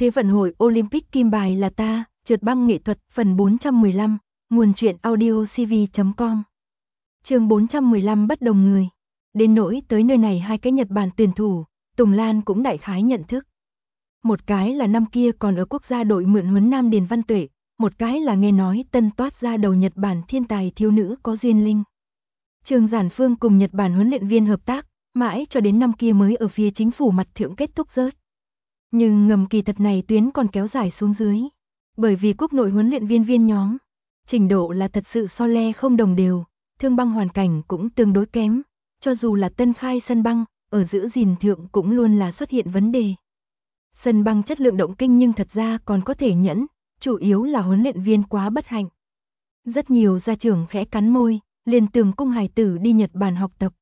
Thế vận hội Olympic kim bài là ta, trượt băng nghệ thuật phần 415, nguồn truyện audio cv.com. Chương 415 bất đồng người. Đến nỗi tới nơi này hai cái Nhật Bản tuyển thủ, Tùng Lan cũng đại khái nhận thức. Một cái là năm kia còn ở quốc gia đội mượn huấn Nam Điền Văn Tuệ, một cái là nghe nói tân toát ra đầu Nhật Bản thiên tài thiếu nữ có duyên linh. Trương Giản Phương cùng Nhật Bản huấn luyện viên hợp tác, mãi cho đến năm kia mới ở phía chính phủ mặt thượng kết thúc rớt. Nhưng ngầm kỳ thật này tuyến còn kéo dài xuống dưới. Bởi vì quốc nội huấn luyện viên nhóm, trình độ là thật sự so le không đồng đều, thương băng hoàn cảnh cũng tương đối kém, cho dù là tân khai sân băng, ở giữ gìn thượng cũng luôn là xuất hiện vấn đề. Sân băng chất lượng động kinh nhưng thật ra còn có thể nhẫn, chủ yếu là huấn luyện viên quá bất hạnh. Rất nhiều gia trưởng khẽ cắn môi, liền tưởng cung hài tử đi Nhật Bản học tập.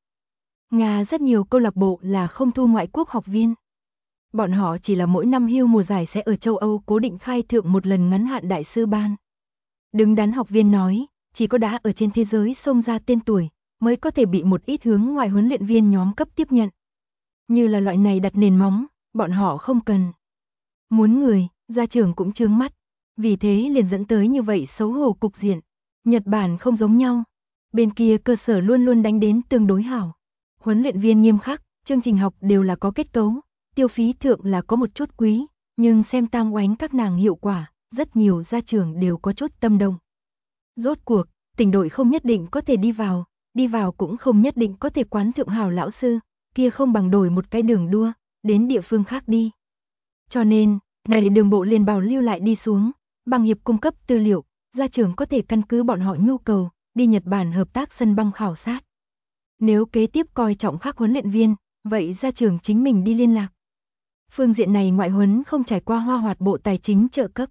Nga rất nhiều câu lạc bộ là không thu ngoại quốc học viên. Bọn họ chỉ là mỗi năm hưu mùa giải sẽ ở châu Âu cố định khai thượng một lần ngắn hạn đại sư ban. Đứng đắn học viên nói, chỉ có đá ở trên thế giới xông ra tên tuổi, mới có thể bị một ít hướng ngoài huấn luyện viên nhóm cấp tiếp nhận. Như là loại này đặt nền móng, bọn họ không cần. Muốn người, gia trưởng cũng chướng mắt, vì thế liền dẫn tới như vậy xấu hổ cục diện. Nhật Bản không giống nhau, bên kia cơ sở luôn luôn đánh đến tương đối hảo. Huấn luyện viên nghiêm khắc, chương trình học đều là có kết cấu, tiêu phí thượng là có một chút quý, nhưng xem tam oánh các nàng hiệu quả, rất nhiều gia trưởng đều có chút tâm động. Rốt cuộc, tỉnh đội không nhất định có thể đi vào cũng không nhất định có thể quán thượng hảo lão sư, kia không bằng đổi một cái đường đua, đến địa phương khác đi. Cho nên, này đường bộ liền bảo lưu lại đi xuống, bằng hiệp cung cấp tư liệu, gia trưởng có thể căn cứ bọn họ nhu cầu, đi Nhật Bản hợp tác sân băng khảo sát. Nếu kế tiếp coi trọng khác huấn luyện viên, vậy gia trưởng chính mình đi liên lạc. Phương diện này ngoại huấn không trải qua hoa hoạt bộ tài chính trợ cấp.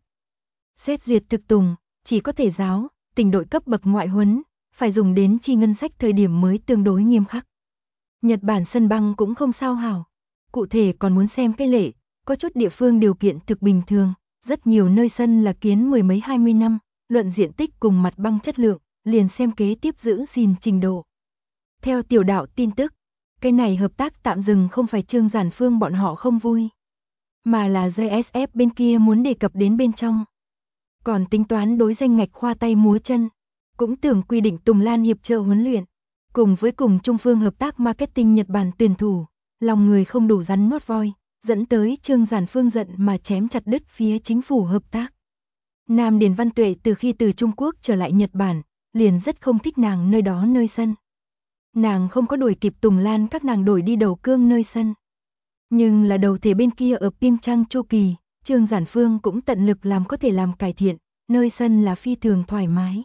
Xét duyệt thực tùng, chỉ có thể giáo, tỉnh đội cấp bậc ngoại huấn, phải dùng đến chi ngân sách thời điểm mới tương đối nghiêm khắc. Nhật Bản sân băng cũng không sao hảo. Cụ thể còn muốn xem cái lệ, có chút địa phương điều kiện thực bình thường, rất nhiều nơi sân là kiến mười mấy 20 năm, luận diện tích cùng mặt băng chất lượng, liền xem kế tiếp giữ gìn trình độ. Theo tiểu đạo tin tức, cái này hợp tác tạm dừng không phải Trương Giản Phương bọn họ không vui, mà là JSF bên kia muốn đề cập đến bên trong. Còn tính toán đối danh ngạch khoa tay múa chân, cũng tưởng quy định Tùng Lan hiệp trợ huấn luyện, cùng với cùng Trung Phương hợp tác marketing Nhật Bản tuyển thủ, lòng người không đủ rắn nuốt voi, dẫn tới Trương Giản Phương giận mà chém chặt đứt phía chính phủ hợp tác. Nam Điền Văn Tuệ từ khi từ Trung Quốc trở lại Nhật Bản, liền rất không thích nàng nơi đó nơi sân. Nàng không có đuổi kịp Tùng Lan các nàng đổi đi đầu cương nơi sân. Nhưng là đầu thể bên kia ở Pyeongchang Chu Kỳ, Trương Giản Phương cũng tận lực làm có thể làm cải thiện, nơi sân là phi thường thoải mái.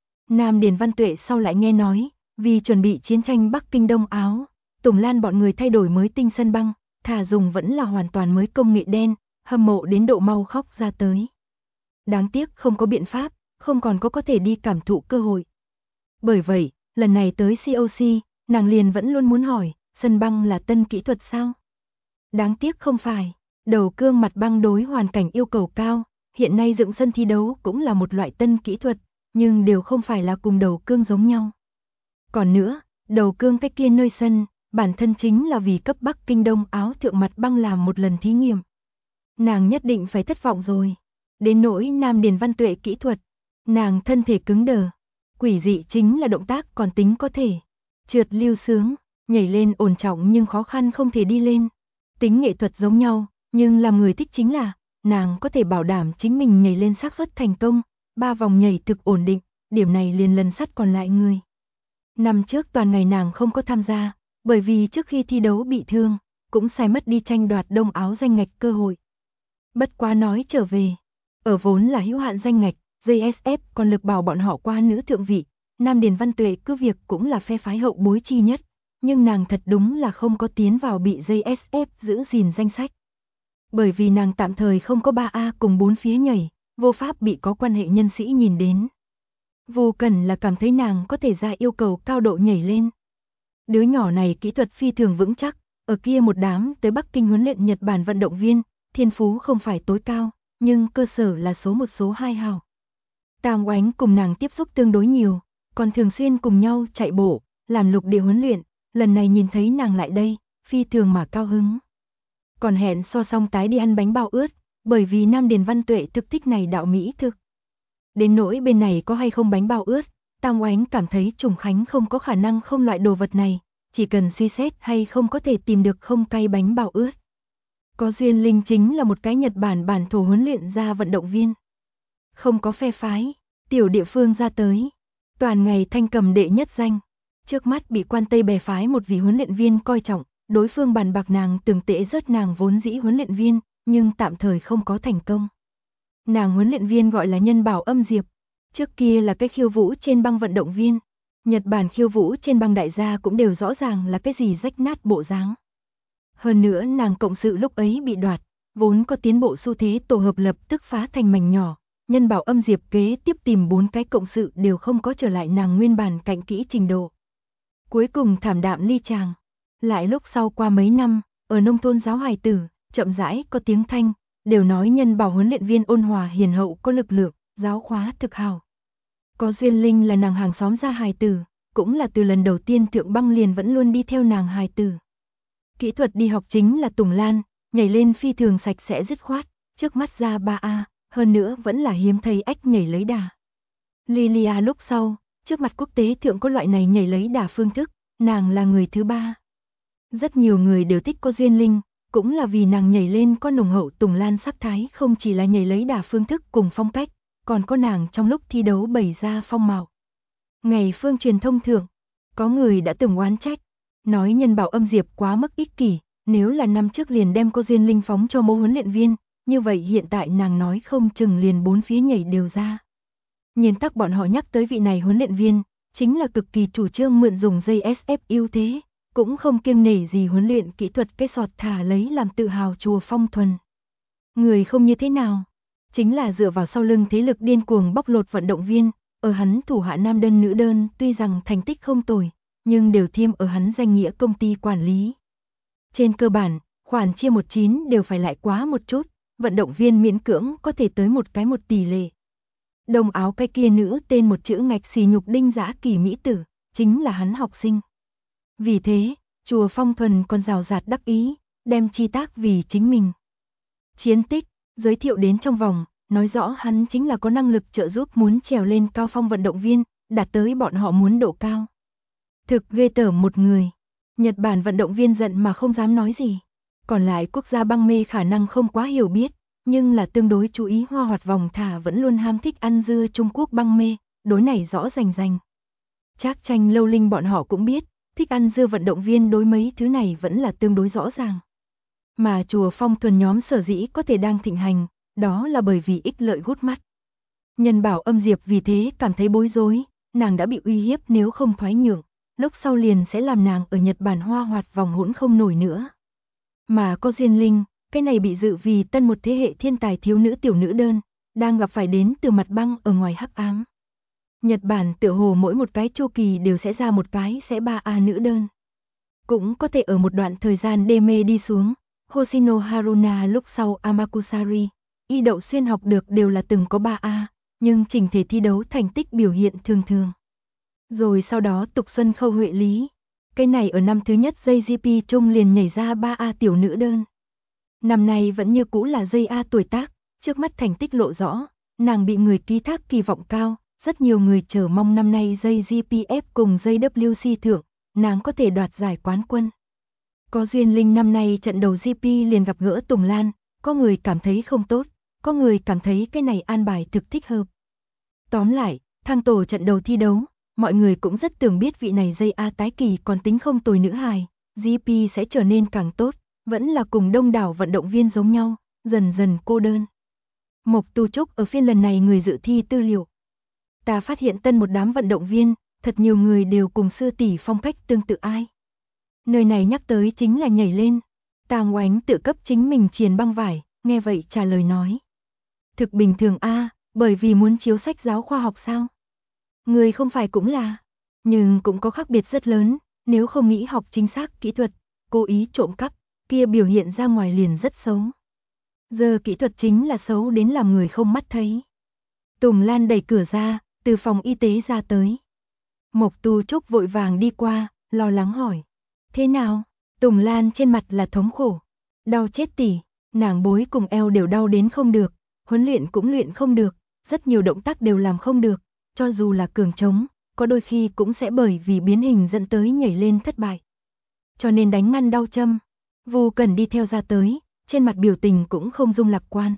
Nam Điền Văn Tuệ sau lại nghe nói, vì chuẩn bị chiến tranh Bắc Kinh Đông Áo, Tùng Lan bọn người thay đổi mới tinh sân băng, thả dùng vẫn là hoàn toàn mới công nghệ đen, hâm mộ đến độ mau khóc ra tới. Đáng tiếc không có biện pháp, không còn có thể đi cảm thụ cơ hội. Bởi vậy, lần này tới COC, nàng liền vẫn luôn muốn hỏi, sân băng là tân kỹ thuật sao? Đáng tiếc không phải, đầu cương mặt băng đối hoàn cảnh yêu cầu cao, hiện nay dựng sân thi đấu cũng là một loại tân kỹ thuật, nhưng đều không phải là cùng đầu cương giống nhau. Còn nữa, đầu cương cái kia nơi sân, bản thân chính là vì cấp Bắc Kinh Đông Áo thượng mặt băng làm một lần thí nghiệm. Nàng nhất định phải thất vọng rồi. Đến nỗi Nam Điền Văn Tuệ kỹ thuật, nàng thân thể cứng đờ, quỷ dị chính là động tác còn tính có thể. Trượt lưu sướng, nhảy lên ổn trọng nhưng khó khăn không thể đi lên. Tính nghệ thuật giống nhau, nhưng làm người thích chính là, nàng có thể bảo đảm chính mình nhảy lên xác suất thành công, 3 vòng nhảy thực ổn định, điểm này liền lần sắt còn lại người. Năm trước toàn ngày nàng không có tham gia, bởi vì trước khi thi đấu bị thương, cũng sai mất đi tranh đoạt Đông Áo danh ngạch cơ hội. Bất quá nói trở về, ở vốn là hữu hạn danh ngạch, JSF còn lực bảo bọn họ qua nữ thượng vị, Nam Điền Văn Tuệ cứ việc cũng là phe phái hậu bối chi nhất, nhưng nàng thật đúng là không có tiến vào bị JSF giữ gìn danh sách. Bởi vì nàng tạm thời không có 3A cùng 4 phía nhảy, vô pháp bị có quan hệ nhân sĩ nhìn đến. Vô cần là cảm thấy nàng có thể ra yêu cầu cao độ nhảy lên. Đứa nhỏ này kỹ thuật phi thường vững chắc, ở kia một đám tới Bắc Kinh huấn luyện Nhật Bản vận động viên, thiên phú không phải tối cao, nhưng cơ sở là số 1 số 2 hảo. Tam Oánh cùng nàng tiếp xúc tương đối nhiều, còn thường xuyên cùng nhau chạy bộ, làm lục địa huấn luyện, lần này nhìn thấy nàng lại đây, phi thường mà cao hứng. Còn hẹn so xong tái đi ăn bánh bao ướt, bởi vì Nam Điền Văn Tuệ thực thích này đạo mỹ thực. Đến nỗi bên này có hay không bánh bao ướt, Tam Oánh cảm thấy Trùng Khánh không có khả năng không loại đồ vật này, chỉ cần suy xét hay không có thể tìm được không cay bánh bao ướt. Có duyên Linh chính là một cái Nhật Bản bản thổ huấn luyện ra vận động viên. Không có phe phái, tiểu địa phương ra tới, toàn ngày thanh cầm đệ nhất danh. Trước mắt bị quan Tây bè phái một vị huấn luyện viên coi trọng, đối phương bàn bạc nàng từng tễ rớt nàng vốn dĩ huấn luyện viên, nhưng tạm thời không có thành công. Nàng huấn luyện viên gọi là Nhân Bảo Âm Diệp, trước kia là cái khiêu vũ trên băng vận động viên. Nhật Bản khiêu vũ trên băng đại gia cũng đều rõ ràng là cái gì rách nát bộ dáng. Hơn nữa nàng cộng sự lúc ấy bị đoạt, vốn có tiến bộ xu thế tổ hợp lập tức phá thành mảnh nhỏ. Nhân Bảo Âm Diệp kế tiếp tìm 4 cái cộng sự đều không có trở lại nàng nguyên bản cạnh kỹ trình độ. Cuối cùng thảm đạm ly tràng. Lại lúc sau qua mấy năm, ở nông thôn giáo hài tử, chậm rãi có tiếng thanh, đều nói Nhân Bảo huấn luyện viên ôn hòa hiền hậu có lực lượng, giáo khóa thực hào. Có duyên Linh là nàng hàng xóm ra hài tử, cũng là từ lần đầu tiên Thượng Băng liền vẫn luôn đi theo nàng hài tử. Kỹ thuật đi học chính là Tùng Lan, nhảy lên phi thường sạch sẽ dứt khoát, trước mắt ra 3A, hơn nữa vẫn là hiếm thấy ếch nhảy lấy đà. Lilia lúc sau, trước mặt quốc tế thượng có loại này nhảy lấy đà phương thức, nàng là người thứ 3. Rất nhiều người đều thích có duyên Linh, cũng là vì nàng nhảy lên có nồng hậu Tùng Lan sắc thái, không chỉ là nhảy lấy đà phương thức cùng phong cách, còn có nàng trong lúc thi đấu bày ra phong mạo. Ngày phương truyền thông thượng, có người đã từng oán trách, nói Nhân Bảo Âm Diệp quá mức ích kỷ, nếu là năm trước liền đem cô duyên Linh phóng cho Mô huấn luyện viên, như vậy hiện tại nàng nói không chừng liền 4 phía nhảy đều ra. Nhìn tắc bọn họ nhắc tới vị này huấn luyện viên, chính là cực kỳ chủ trương mượn dùng dây SF ưu thế, cũng không kiêng nể gì huấn luyện kỹ thuật cái sọt thả lấy làm tự hào chùa Phong Thuần. Người không như thế nào, chính là dựa vào sau lưng thế lực điên cuồng bóc lột vận động viên, ở hắn thủ hạ nam đơn nữ đơn tuy rằng thành tích không tồi, nhưng đều thiêm ở hắn danh nghĩa công ty quản lý. Trên cơ bản, khoản chia 19 đều phải lại quá một chút, vận động viên miễn cưỡng có thể tới một tỷ lệ. Đồng áo cái kia nữ tên một chữ ngạch xì nhục Đinh Dã Kỳ mỹ tử, chính là hắn học sinh. Vì thế, chùa Phong Thuần còn rào rạt đắc ý, đem chi tác vì chính mình. Chiến tích, giới thiệu đến trong vòng, nói rõ hắn chính là có năng lực trợ giúp muốn trèo lên cao phong vận động viên, đạt tới bọn họ muốn độ cao. Thực ghê tởm một người. Nhật Bản vận động viên giận mà không dám nói gì. Còn lại quốc gia băng mê khả năng không quá hiểu biết, nhưng là tương đối chú ý hoa hoạt vòng thả vẫn luôn ham thích ăn dưa Trung Quốc băng mê, đối này rõ rành rành. Trác Tranh Lâu Linh bọn họ cũng biết, thích ăn dưa vận động viên đối mấy thứ này vẫn là tương đối rõ ràng. Mà chùa Phong Thuần nhóm sở dĩ có thể đang thịnh hành, đó là bởi vì ích lợi gút mắt. Nhân Bảo Âm Diệp vì thế cảm thấy bối rối, nàng đã bị uy hiếp nếu không thoái nhượng, lúc sau liền sẽ làm nàng ở Nhật Bản hoa hoạt vòng hỗn không nổi nữa. Mà có duyên Linh, cái này bị dự vì tân một thế hệ thiên tài thiếu nữ tiểu nữ đơn, đang gặp phải đến từ mặt băng ở ngoài hắc ám. Nhật Bản tựa hồ mỗi một cái chu kỳ đều sẽ ra một cái sẽ 3A nữ đơn. Cũng có thể ở một đoạn thời gian đê mê đi xuống, Hoshino Haruna lúc sau Amakusari, y đậu xuyên học được đều là từng có 3A, nhưng chỉnh thể thi đấu thành tích biểu hiện thường thường. Rồi sau đó Tục Xuân Khâu Huệ Lý, cái này ở năm thứ nhất JGP Trung liền nhảy ra 3A tiểu nữ đơn. Năm nay vẫn như cũ là dây A tuổi tác, trước mắt thành tích lộ rõ, nàng bị người ký thác kỳ vọng cao, rất nhiều người chờ mong năm nay JGPF cùng JWC thượng, nàng có thể đoạt giải quán quân. Có duyên Linh năm nay trận đầu GP liền gặp gỡ Tùng Lan, có người cảm thấy không tốt, có người cảm thấy cái này an bài thực thích hợp. Tóm lại, thang tổ trận đầu thi đấu, mọi người cũng rất tưởng biết vị này dây A tái kỳ còn tính không tồi nữ hài, GP sẽ trở nên càng tốt, vẫn là cùng đông đảo vận động viên giống nhau, dần dần cô đơn. Mộc Tu Trúc ở phiên lần này người dự thi tư liệu. Ta phát hiện tân một đám vận động viên, thật nhiều người đều cùng sư tỷ phong cách tương tự ai. Nơi này nhắc tới chính là nhảy lên. Tàng Oánh tự cấp chính mình triền băng vải, nghe vậy trả lời nói. Thực bình thường a, bởi vì muốn chiếu sách giáo khoa học sao? Người không phải cũng là, nhưng cũng có khác biệt rất lớn, nếu không nghĩ học chính xác kỹ thuật, cố ý trộm cắp, kia biểu hiện ra ngoài liền rất xấu. Giờ kỹ thuật chính là xấu đến làm người không mắt thấy. Tùng Lan đẩy cửa ra, từ phòng y tế ra tới. Mộc Tu Trúc vội vàng đi qua, lo lắng hỏi. Thế nào? Tùng Lan trên mặt là thống khổ. Đau chết tỉ. Nàng bối cùng eo đều đau đến không được, huấn luyện cũng luyện không được, rất nhiều động tác đều làm không được, cho dù là cường trống, có đôi khi cũng sẽ bởi vì biến hình dẫn tới nhảy lên thất bại. Cho nên đánh ngăn đau châm, Vu Cần đi theo ra tới, trên mặt biểu tình cũng không dung lạc quan.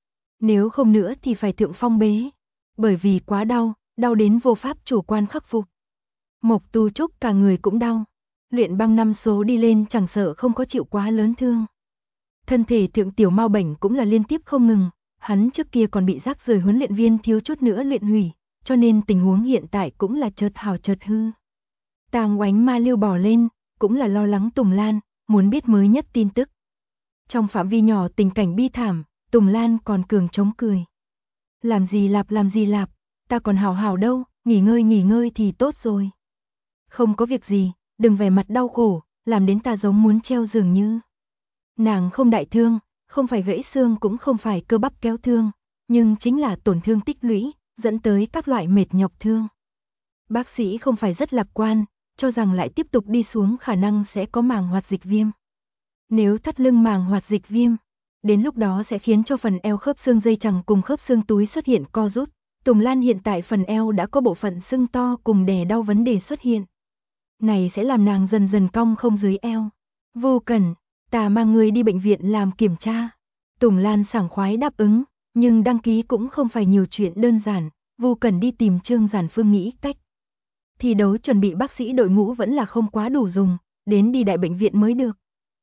Nếu không nữa thì phải thượng phong bế, bởi vì quá đau, đau đến vô pháp chủ quan khắc phục. Mộc Tu Trúc cả người cũng đau, luyện băng 5 số đi lên chẳng sợ không có chịu quá lớn thương. Thân thể thượng tiểu mau bệnh cũng là liên tiếp không ngừng, hắn trước kia còn bị rác rưởi huấn luyện viên thiếu chút nữa luyện hủy, cho nên tình huống hiện tại cũng là chợt hảo chợt hư. Tàng Oánh Ma Lưu bỏ lên, cũng là lo lắng Tùng Lan, muốn biết mới nhất tin tức. Trong phạm vi nhỏ tình cảnh bi thảm, Tùng Lan còn cường chống cười. Làm gì lạp, ta còn hảo hảo đâu, nghỉ ngơi thì tốt rồi. Không có việc gì, đừng vẻ mặt đau khổ, làm đến ta giống muốn treo dường như. Nàng không đại thương, không phải gãy xương cũng không phải cơ bắp kéo thương, nhưng chính là tổn thương tích lũy, dẫn tới các loại mệt nhọc thương. Bác sĩ không phải rất lạc quan, cho rằng lại tiếp tục đi xuống khả năng sẽ có màng hoạt dịch viêm. Nếu thắt lưng màng hoạt dịch viêm, đến lúc đó sẽ khiến cho phần eo khớp xương dây chằng cùng khớp xương túi xuất hiện co rút. Tùng Lan hiện tại phần eo đã có bộ phận sưng to cùng đè đau vấn đề xuất hiện. Này sẽ làm nàng dần dần cong không dưới eo. Vô Cần, ta mang người đi bệnh viện làm kiểm tra. Tùng Lan sảng khoái đáp ứng, nhưng đăng ký cũng không phải nhiều chuyện đơn giản. Vô Cần đi tìm Trương Giản Phương nghĩ cách. Thi đấu chuẩn bị bác sĩ đội ngũ vẫn là không quá đủ dùng, đến đi đại bệnh viện mới được.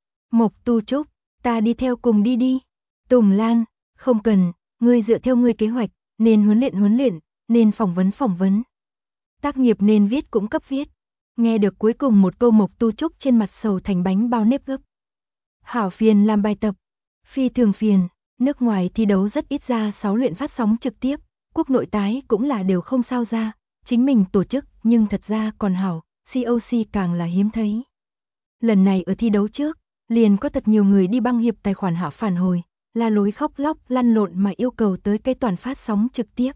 Mộc Tu Trúc, ta đi theo cùng đi. Tùng Lan, không cần, ngươi dựa theo ngươi kế hoạch, nên huấn luyện, nên phỏng vấn. Tác nghiệp nên viết cũng cấp viết. Nghe được cuối cùng một câu Mộc Tu Trúc trên mặt sầu thành bánh bao nếp gấp. Hảo phiền làm bài tập, phi thường phiền, nước ngoài thi đấu rất ít ra 6 luyện phát sóng trực tiếp, quốc nội tái cũng là đều không sao ra, chính mình tổ chức nhưng thật ra còn hảo, COC càng là hiếm thấy. Lần này ở thi đấu trước, liền có thật nhiều người đi băng hiệp tài khoản hạ phản hồi, la lối khóc lóc lăn lộn mà yêu cầu tới cái toàn phát sóng trực tiếp.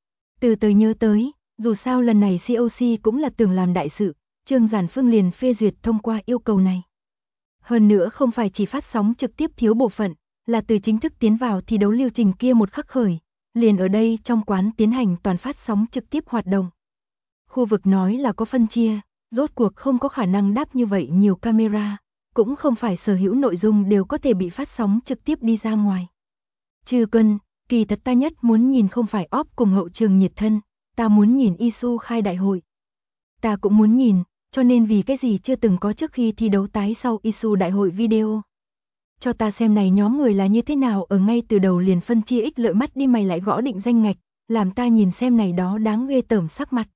Từ từ nhớ tới, dù sao lần này COC cũng là tưởng làm đại sự, Trương Giản Phương liền phê duyệt thông qua yêu cầu này. Hơn nữa không phải chỉ phát sóng trực tiếp thiếu bộ phận, là từ chính thức tiến vào thi đấu lưu trình kia một khắc khởi, liền ở đây trong quán tiến hành toàn phát sóng trực tiếp hoạt động. Khu vực nói là có phân chia, rốt cuộc không có khả năng đáp như vậy nhiều camera, cũng không phải sở hữu nội dung đều có thể bị phát sóng trực tiếp đi ra ngoài. Trừ Cân, kỳ thật ta nhất muốn nhìn không phải OP cùng hậu trường nhiệt thân, ta muốn nhìn Isu khai đại hội. Ta cũng muốn nhìn, cho nên vì cái gì chưa từng có trước khi thi đấu tái sau Isu đại hội video. Cho ta xem này nhóm người là như thế nào ở ngay từ đầu liền phân chia ích lợi mắt đi mày lại gõ định danh ngạch, làm ta nhìn xem này đó đáng ghê tởm sắc mặt.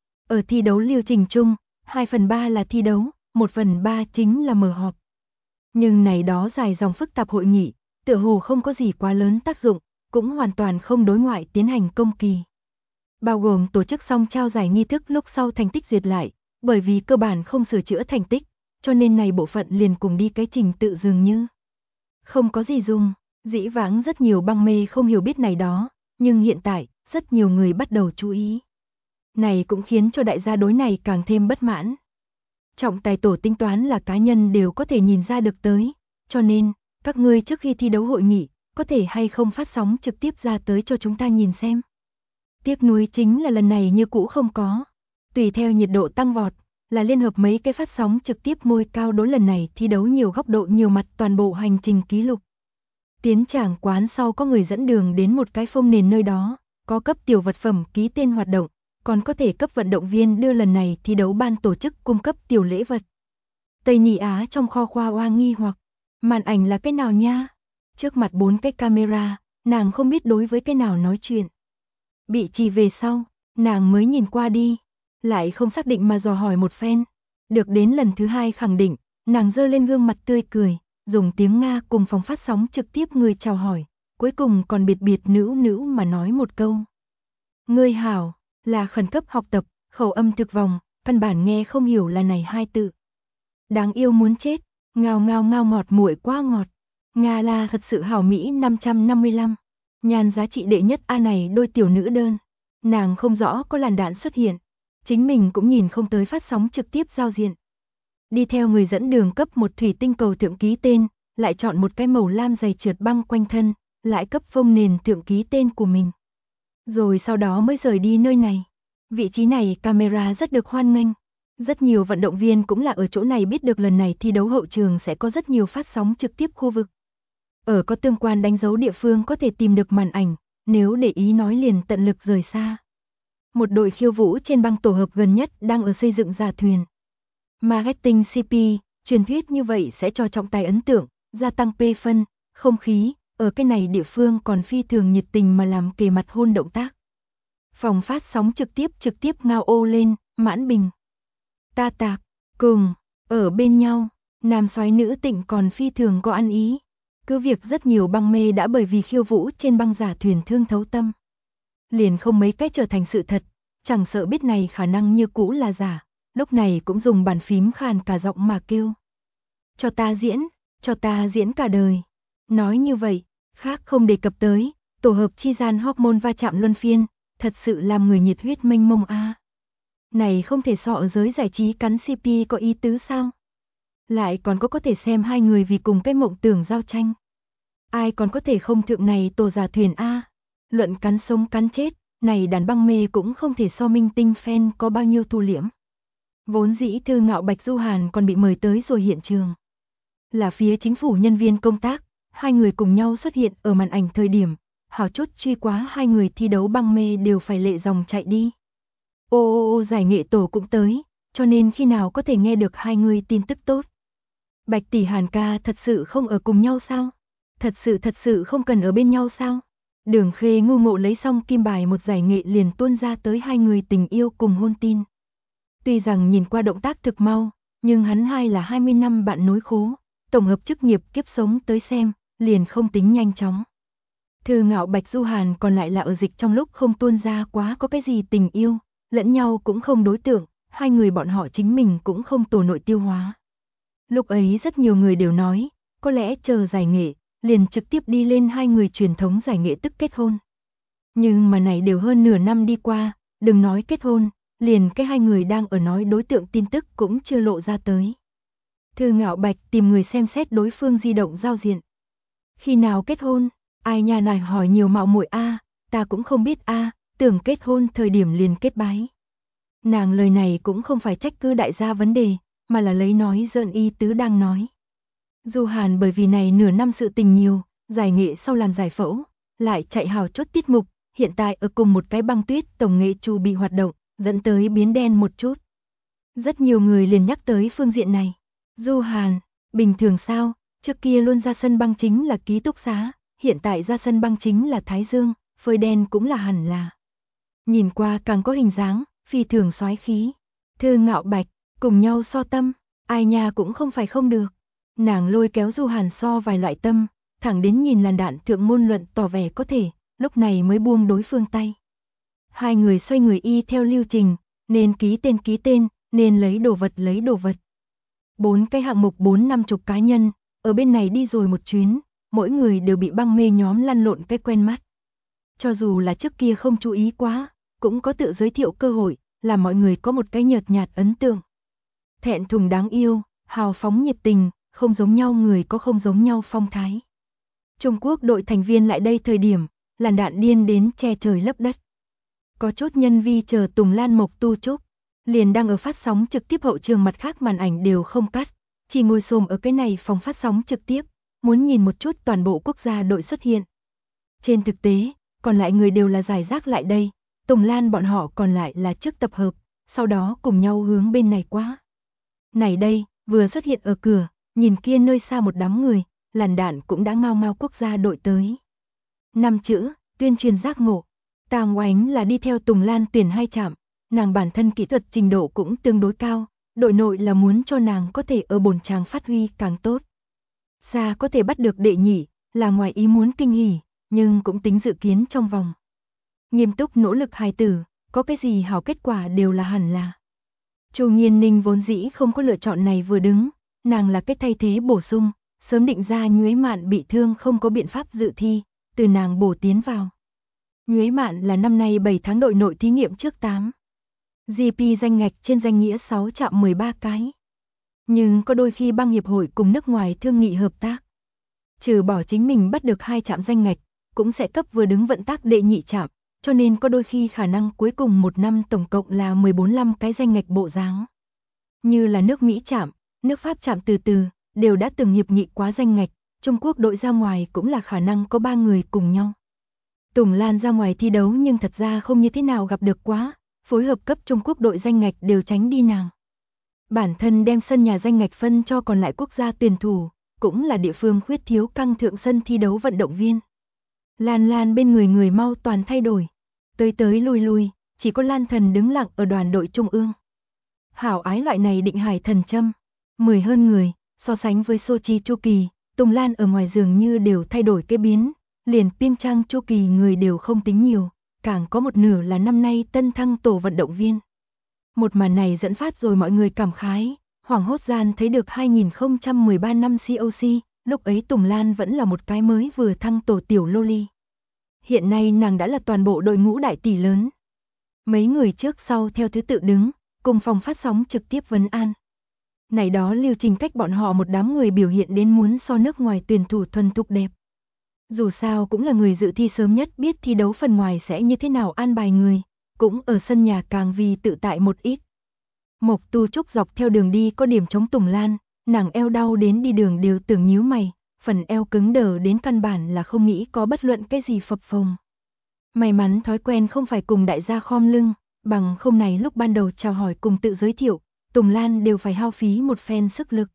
Ở thi đấu lưu trình chung, 2/3 là thi đấu, 1/3 chính là mở họp. Nhưng này đó dài dòng phức tạp hội nghị, tựa hồ không có gì quá lớn tác dụng, cũng hoàn toàn không đối ngoại tiến hành công kỳ. Bao gồm tổ chức xong trao giải nghi thức lúc sau thành tích duyệt lại, bởi vì cơ bản không sửa chữa thành tích, cho nên này bộ phận liền cùng đi cái trình tự dường như. Không có gì dùng, dĩ vãng rất nhiều băng mê không hiểu biết này đó, nhưng hiện tại, rất nhiều người bắt đầu chú ý. Này cũng khiến cho đại gia đối này càng thêm bất mãn. Trọng tài tổ tính toán là cá nhân đều có thể nhìn ra được tới, cho nên, các ngươi trước khi thi đấu hội nghị, có thể hay không phát sóng trực tiếp ra tới cho chúng ta nhìn xem. Tiếc nuối chính là lần này như cũ không có. Tùy theo nhiệt độ tăng vọt, là liên hợp mấy cái phát sóng trực tiếp môi cao đối lần này thi đấu nhiều góc độ nhiều mặt toàn bộ hành trình ký lục. Tiến tràng quán sau có người dẫn đường đến một cái phông nền nơi đó, có cấp tiểu vật phẩm ký tên hoạt động, còn có thể cấp vận động viên đưa lần này thi đấu ban tổ chức cung cấp tiểu lễ vật. Tây Nị Á trong kho khoa oa nghi hoặc, màn ảnh là cái nào nha? Trước mặt 4 cái camera, nàng không biết đối với cái nào nói chuyện. Bị trì về sau, nàng mới nhìn qua đi, lại không xác định mà dò hỏi một phen. Được đến lần thứ 2 khẳng định, nàng giơ lên gương mặt tươi cười, dùng tiếng Nga cùng phòng phát sóng trực tiếp người chào hỏi, cuối cùng còn biệt nữ mà nói một câu. Ngươi hảo, là khẩn cấp học tập, khẩu âm thực vòng, căn bản nghe không hiểu là này 2 từ. Đáng yêu muốn chết, ngao ngọt muội quá ngọt. Nga là thật sự hảo mỹ 555. Nhan giá trị đệ nhất A này đôi tiểu nữ đơn. Nàng không rõ có làn đạn xuất hiện. Chính mình cũng nhìn không tới phát sóng trực tiếp giao diện. Đi theo người dẫn đường cấp một thủy tinh cầu thượng ký tên, lại chọn một cái màu lam dày trượt băng quanh thân, lại cấp phông nền thượng ký tên của mình. Rồi sau đó mới rời đi nơi này. Vị trí này camera rất được hoan nghênh. Rất nhiều vận động viên cũng là ở chỗ này biết được lần này thi đấu hậu trường sẽ có rất nhiều phát sóng trực tiếp khu vực. Ở có tương quan đánh dấu địa phương có thể tìm được màn ảnh, nếu để ý nói liền tận lực rời xa. Một đội khiêu vũ trên băng tổ hợp gần nhất đang ở xây dựng giả thuyền. Marketing CP, truyền thuyết như vậy sẽ cho trọng tài ấn tượng, gia tăng P phân, không khí, ở cái này địa phương còn phi thường nhiệt tình mà làm kề mặt hôn động tác. Phòng phát sóng trực tiếp ngao ô lên, mãn bình. Ta tạc, cùng, ở bên nhau, nam soái nữ tịnh còn phi thường có ăn ý. Cứ việc rất nhiều băng mê đã bởi vì khiêu vũ trên băng giả thuyền thương thấu tâm. Liền không mấy cách trở thành sự thật, chẳng sợ biết này khả năng như cũ là giả, lúc này cũng dùng bàn phím khàn cả giọng mà kêu. Cho ta diễn cả đời. Nói như vậy, khác không đề cập tới, tổ hợp chi gian hormone va chạm luân phiên, thật sự làm người nhiệt huyết mênh mông a. Này không thể so ở giới giải trí cắn CP có ý tứ sao? Lại còn có thể xem hai người vì cùng cái mộng tưởng giao tranh. Ai còn có thể không thượng này tổ giả thuyền a? Luận cắn sống cắn chết, này đàn băng mê cũng không thể so minh tinh fan có bao nhiêu thu liễm. Vốn dĩ Thư Ngạo Bạch Du Hàn còn bị mời tới rồi hiện trường. Là phía chính phủ nhân viên công tác, hai người cùng nhau xuất hiện ở màn ảnh thời điểm, hảo chút truy quá hai người thi đấu băng mê đều phải lệ dòng chạy đi. Ô giải nghệ tổ cũng tới, cho nên khi nào có thể nghe được hai người tin tức tốt. Bạch tỷ Hàn ca thật sự không ở cùng nhau sao? Thật sự không cần ở bên nhau sao? Đường Khê ngu ngộ lấy xong kim bài một giải nghệ liền tuôn ra tới hai người tình yêu cùng hôn tin. Tuy rằng nhìn qua động tác thực mau, nhưng hắn hai là 20 năm bạn nối khố, tổng hợp chức nghiệp kiếp sống tới xem, liền không tính nhanh chóng. Thư Ngạo Bạch Du Hàn còn lại là ở dịch trong lúc không tuôn ra quá có cái gì tình yêu, lẫn nhau cũng không đối tượng, hai người bọn họ chính mình cũng không tổ nội tiêu hóa. Lúc ấy rất nhiều người đều nói, có lẽ chờ giải nghệ, liền trực tiếp đi lên hai người truyền thống giải nghệ tức kết hôn. Nhưng mà này đều hơn nửa năm đi qua, đừng nói kết hôn, liền cái hai người đang ở nói đối tượng tin tức cũng chưa lộ ra tới. Thư Ngạo Bạch tìm người xem xét đối phương di động giao diện. Khi nào kết hôn? Ai nhà này hỏi nhiều mạo muội a, ta cũng không biết a, tưởng kết hôn thời điểm liền kết bái. Nàng lời này cũng không phải trách cứ đại gia vấn đề, mà là lấy nói giỡn ý tứ đang nói. Du Hàn bởi vì này nửa năm sự tình nhiều, giải nghệ sau làm giải phẫu, lại chạy hào chốt tiết mục, hiện tại ở cùng một cái băng tuyết tổng nghệ chu bị hoạt động, dẫn tới biến đen một chút. Rất nhiều người liền nhắc tới phương diện này. Du Hàn, bình thường sao, trước kia luôn ra sân băng chính là ký túc xá, hiện tại ra sân băng chính là Thái Dương, phơi đen cũng là hẳn là. Nhìn qua càng có hình dáng, phi thường soái khí. Thư Ngạo Bạch, cùng nhau so tâm, ai nha cũng không phải không được. Nàng lôi kéo Du Hàn so vài loại tâm, thẳng đến nhìn làn đạn thượng ngôn luận tỏ vẻ có thể, lúc này mới buông đối phương tay. Hai người xoay người y theo lưu trình, nên ký tên, nên lấy đồ vật. 4 cái hạng mục 4-50 cá nhân, ở bên này đi rồi một chuyến, mỗi người đều bị băng mê nhóm lăn lộn cái quen mắt. Cho dù là trước kia không chú ý quá, cũng có tự giới thiệu cơ hội, làm mọi người có một cái nhợt nhạt ấn tượng. Thẹn thùng đáng yêu, hào phóng nhiệt tình, không giống nhau người có không giống nhau phong thái. Trung Quốc đội thành viên lại đây thời điểm, làn đạn điên đến che trời lấp đất. Có chốt nhân vi chờ Tùng Lan Mộc Tu Trúc, liền đang ở phát sóng trực tiếp hậu trường mặt khác màn ảnh đều không cắt, chỉ ngồi xổm ở cái này phòng phát sóng trực tiếp, muốn nhìn một chút toàn bộ quốc gia đội xuất hiện. Trên thực tế, còn lại người đều là giải rác lại đây, Tùng Lan bọn họ còn lại là trước tập hợp, sau đó cùng nhau hướng bên này qua. Này đây, vừa xuất hiện ở cửa, nhìn kia nơi xa một đám người, làn đạn cũng đã ngao quốc gia đội tới. 5 chữ, tuyên truyền giác ngộ. Tàng Oánh là đi theo Tùng Lan tuyển 2 trạm, nàng bản thân kỹ thuật trình độ cũng tương đối cao, đội nội là muốn cho nàng có thể ở bồn tràng phát huy càng tốt. Xa có thể bắt được đệ nhị, là ngoài ý muốn kinh hỉ, nhưng cũng tính dự kiến trong vòng. Nghiêm túc nỗ lực hài tử, có cái gì hảo kết quả đều là hẳn là. Chu Nghiên Ninh vốn dĩ không có lựa chọn này vừa đứng, nàng là cái thay thế bổ sung, sớm định ra Nhuế Mạn bị thương không có biện pháp dự thi, từ nàng bổ tiến vào. Nhuế Mạn là năm nay 7 tháng đội nội thí nghiệm trước 8. GP danh ngạch trên danh nghĩa 6 trạm 13 cái. Nhưng có đôi khi băng hiệp hội cùng nước ngoài thương nghị hợp tác, Trừ bỏ chính mình bắt được 2 trạm danh ngạch, cũng sẽ cấp vừa đứng vận tác đệ nhị trạm, cho nên có đôi khi khả năng cuối cùng một năm tổng cộng là 14-15 cái danh ngạch bộ dáng. Như là nước Mỹ trạm, nước Pháp trạm từ từ, đều đã từng hiệp nghị quá danh ngạch, Trung Quốc đội ra ngoài cũng là khả năng có 3 người cùng nhau. Tùng Lan ra ngoài thi đấu nhưng thật ra không như thế nào gặp được quá, phối hợp cấp Trung Quốc đội danh ngạch đều tránh đi nàng. Bản thân đem sân nhà danh ngạch phân cho còn lại quốc gia tuyển thủ, cũng là địa phương khuyết thiếu căng thượng sân thi đấu vận động viên. Lan Lan bên người mau toàn thay đổi, tới lui lui, chỉ có Lan Thần đứng lặng ở đoàn đội trung ương. Hảo ái loại này định hải thần châm, 10 hơn người, so sánh với Sochi Chu Kỳ, Tùng Lan ở ngoài dường như đều thay đổi cái biến, liền Piêng Trang Chu Kỳ người đều không tính nhiều, càng có một nửa là năm nay tân thăng tổ vận động viên. Một màn này dẫn phát rồi mọi người cảm khái, hoảng hốt gian thấy được 2013 năm COC, lúc ấy Tùng Lan vẫn là một cái mới vừa thăng tổ tiểu loli. Hiện nay nàng đã là toàn bộ đội ngũ đại tỷ lớn. Mấy người trước sau theo thứ tự đứng, cùng phòng phát sóng trực tiếp vấn an. Này đó lưu trình cách bọn họ một đám người biểu hiện đến muốn so nước ngoài tuyển thủ thuần thục đẹp. Dù sao cũng là người dự thi sớm nhất biết thi đấu phần ngoài sẽ như thế nào an bài người, cũng ở sân nhà càng vì tự tại một ít. Mộc Tu Trúc dọc theo đường đi có điểm chống Tùng Lan, nàng eo đau đến đi đường đều tưởng nhíu mày, phần eo cứng đờ đến căn bản là không nghĩ có bất luận cái gì phập phồng. May mắn thói quen không phải cùng đại gia khom lưng, bằng không này lúc ban đầu chào hỏi cùng tự giới thiệu, Tùng Lan đều phải hao phí một phen sức lực.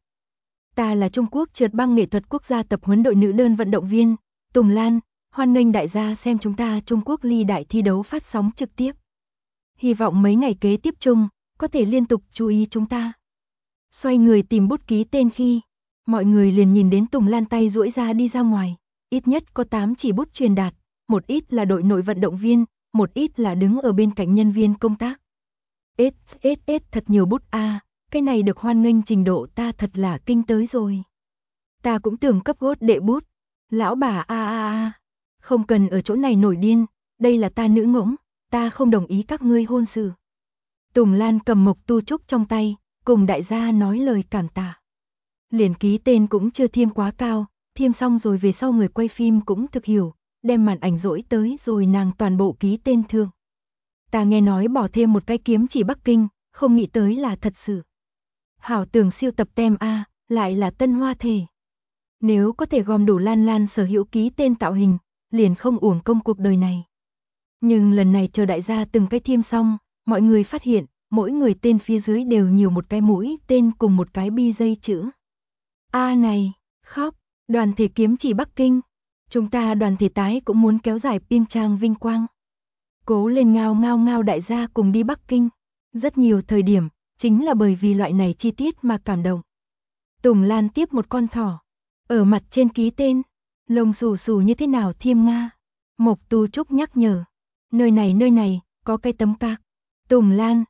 Ta là Trung Quốc trượt băng nghệ thuật quốc gia tập huấn đội nữ đơn vận động viên, Tùng Lan, hoan nghênh đại gia xem chúng ta Trung Quốc ly đại thi đấu phát sóng trực tiếp. Hy vọng mấy ngày kế tiếp chung, có thể liên tục chú ý chúng ta. Xoay người tìm bút ký tên khi, mọi người liền nhìn đến Tùng Lan tay duỗi ra đi ra ngoài, ít nhất có 8 chỉ bút truyền đạt, một ít là đội nội vận động viên, một ít là đứng ở bên cạnh nhân viên công tác. Thật nhiều bút a, cái này được hoan nghênh trình độ ta thật là kinh tới rồi. Ta cũng tưởng cấp gốt đệ bút, lão bà không cần ở chỗ này nổi điên, đây là ta nữ ngỗng, ta không đồng ý các ngươi hôn sự. Tùng Lan cầm Mộc Tu Trúc trong tay, cùng đại gia nói lời cảm tạ. Liền ký tên cũng chưa thiêm quá cao, thiêm xong rồi về sau người quay phim cũng thực hiểu, đem màn ảnh dỗi tới rồi nàng toàn bộ ký tên thương. Ta nghe nói bỏ thêm một cái kiếm chỉ Bắc Kinh, không nghĩ tới là thật sự. Hảo tưởng siêu tập tem a, lại là tân hoa thể. Nếu có thể gom đủ Lan Lan sở hữu ký tên tạo hình, liền không uổng công cuộc đời này. Nhưng lần này chờ đại gia từng cái thiêm xong, mọi người phát hiện, mỗi người tên phía dưới đều nhiều một cái mũi tên cùng một cái bi dây chữ. A này, khóc, đoàn thể kiếm chỉ Bắc Kinh. Chúng ta đoàn thể tái cũng muốn kéo dài Piêng Trang vinh quang. Cố lên ngao đại gia cùng đi Bắc Kinh. Rất nhiều thời điểm, chính là bởi vì loại này chi tiết mà cảm động. Tùng Lan tiếp một con thỏ. Ở mặt trên ký tên, lông xù xù như thế nào thiêm Nga. Mộc Tu Trúc nhắc nhở. Nơi này, có cái tấm cạc. Tùng Lan,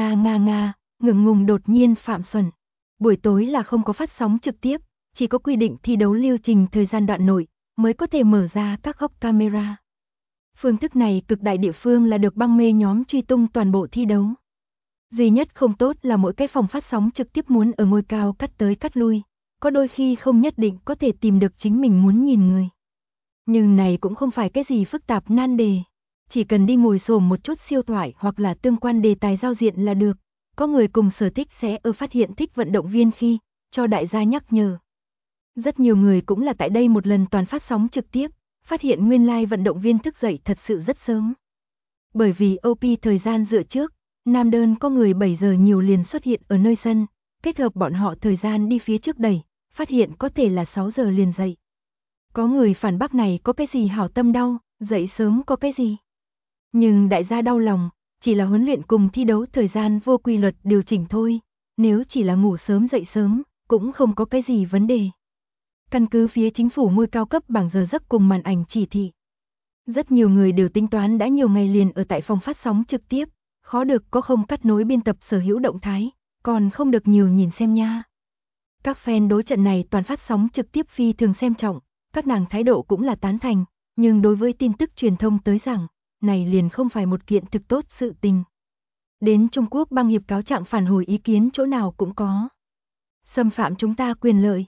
Nga, ngượng ngùng đột nhiên phạm xuẩn. Buổi tối là không có phát sóng trực tiếp, chỉ có quy định thi đấu lưu trình thời gian đoạn nội, mới có thể mở ra các góc camera. Phương thức này cực đại địa phương là được băng mê nhóm truy tung toàn bộ thi đấu. Duy nhất không tốt là mỗi cái phòng phát sóng trực tiếp muốn ở ngôi cao cắt tới cắt lui, có đôi khi không nhất định có thể tìm được chính mình muốn nhìn người. Nhưng này cũng không phải cái gì phức tạp nan đề, chỉ cần đi ngồi xổm một chút siêu thoại hoặc là tương quan đề tài giao diện là được. Có người cùng sở thích sẽ ở phát hiện thích vận động viên khi, cho đại gia nhắc nhở. Rất nhiều người cũng là tại đây một lần toàn phát sóng trực tiếp, phát hiện nguyên lai vận động viên thức dậy thật sự rất sớm. Bởi vì OP thời gian dựa trước, nam đơn có người 7 giờ nhiều liền xuất hiện ở nơi sân, kết hợp bọn họ thời gian đi phía trước đẩy, phát hiện có thể là 6 giờ liền dậy. Có người phản bác này có cái gì hảo tâm đau, dậy sớm có cái gì. Nhưng đại gia đau lòng, chỉ là huấn luyện cùng thi đấu thời gian vô quy luật điều chỉnh thôi, nếu chỉ là ngủ sớm dậy sớm, cũng không có cái gì vấn đề. Căn cứ phía chính phủ ngôi cao cấp bảng giờ giấc cùng màn ảnh chỉ thị. Rất nhiều người đều tính toán đã nhiều ngày liền ở tại phòng phát sóng trực tiếp, khó được có không cắt nối biên tập sở hữu động thái, còn không được nhiều nhìn xem nha. Các fan đối trận này toàn phát sóng trực tiếp phi thường xem trọng, các nàng thái độ cũng là tán thành, nhưng đối với tin tức truyền thông tới rằng, này liền không phải một kiện thực tốt sự tình. Đến Trung Quốc băng hiệp cáo trạng phản hồi ý kiến chỗ nào cũng có. Xâm phạm chúng ta quyền lợi.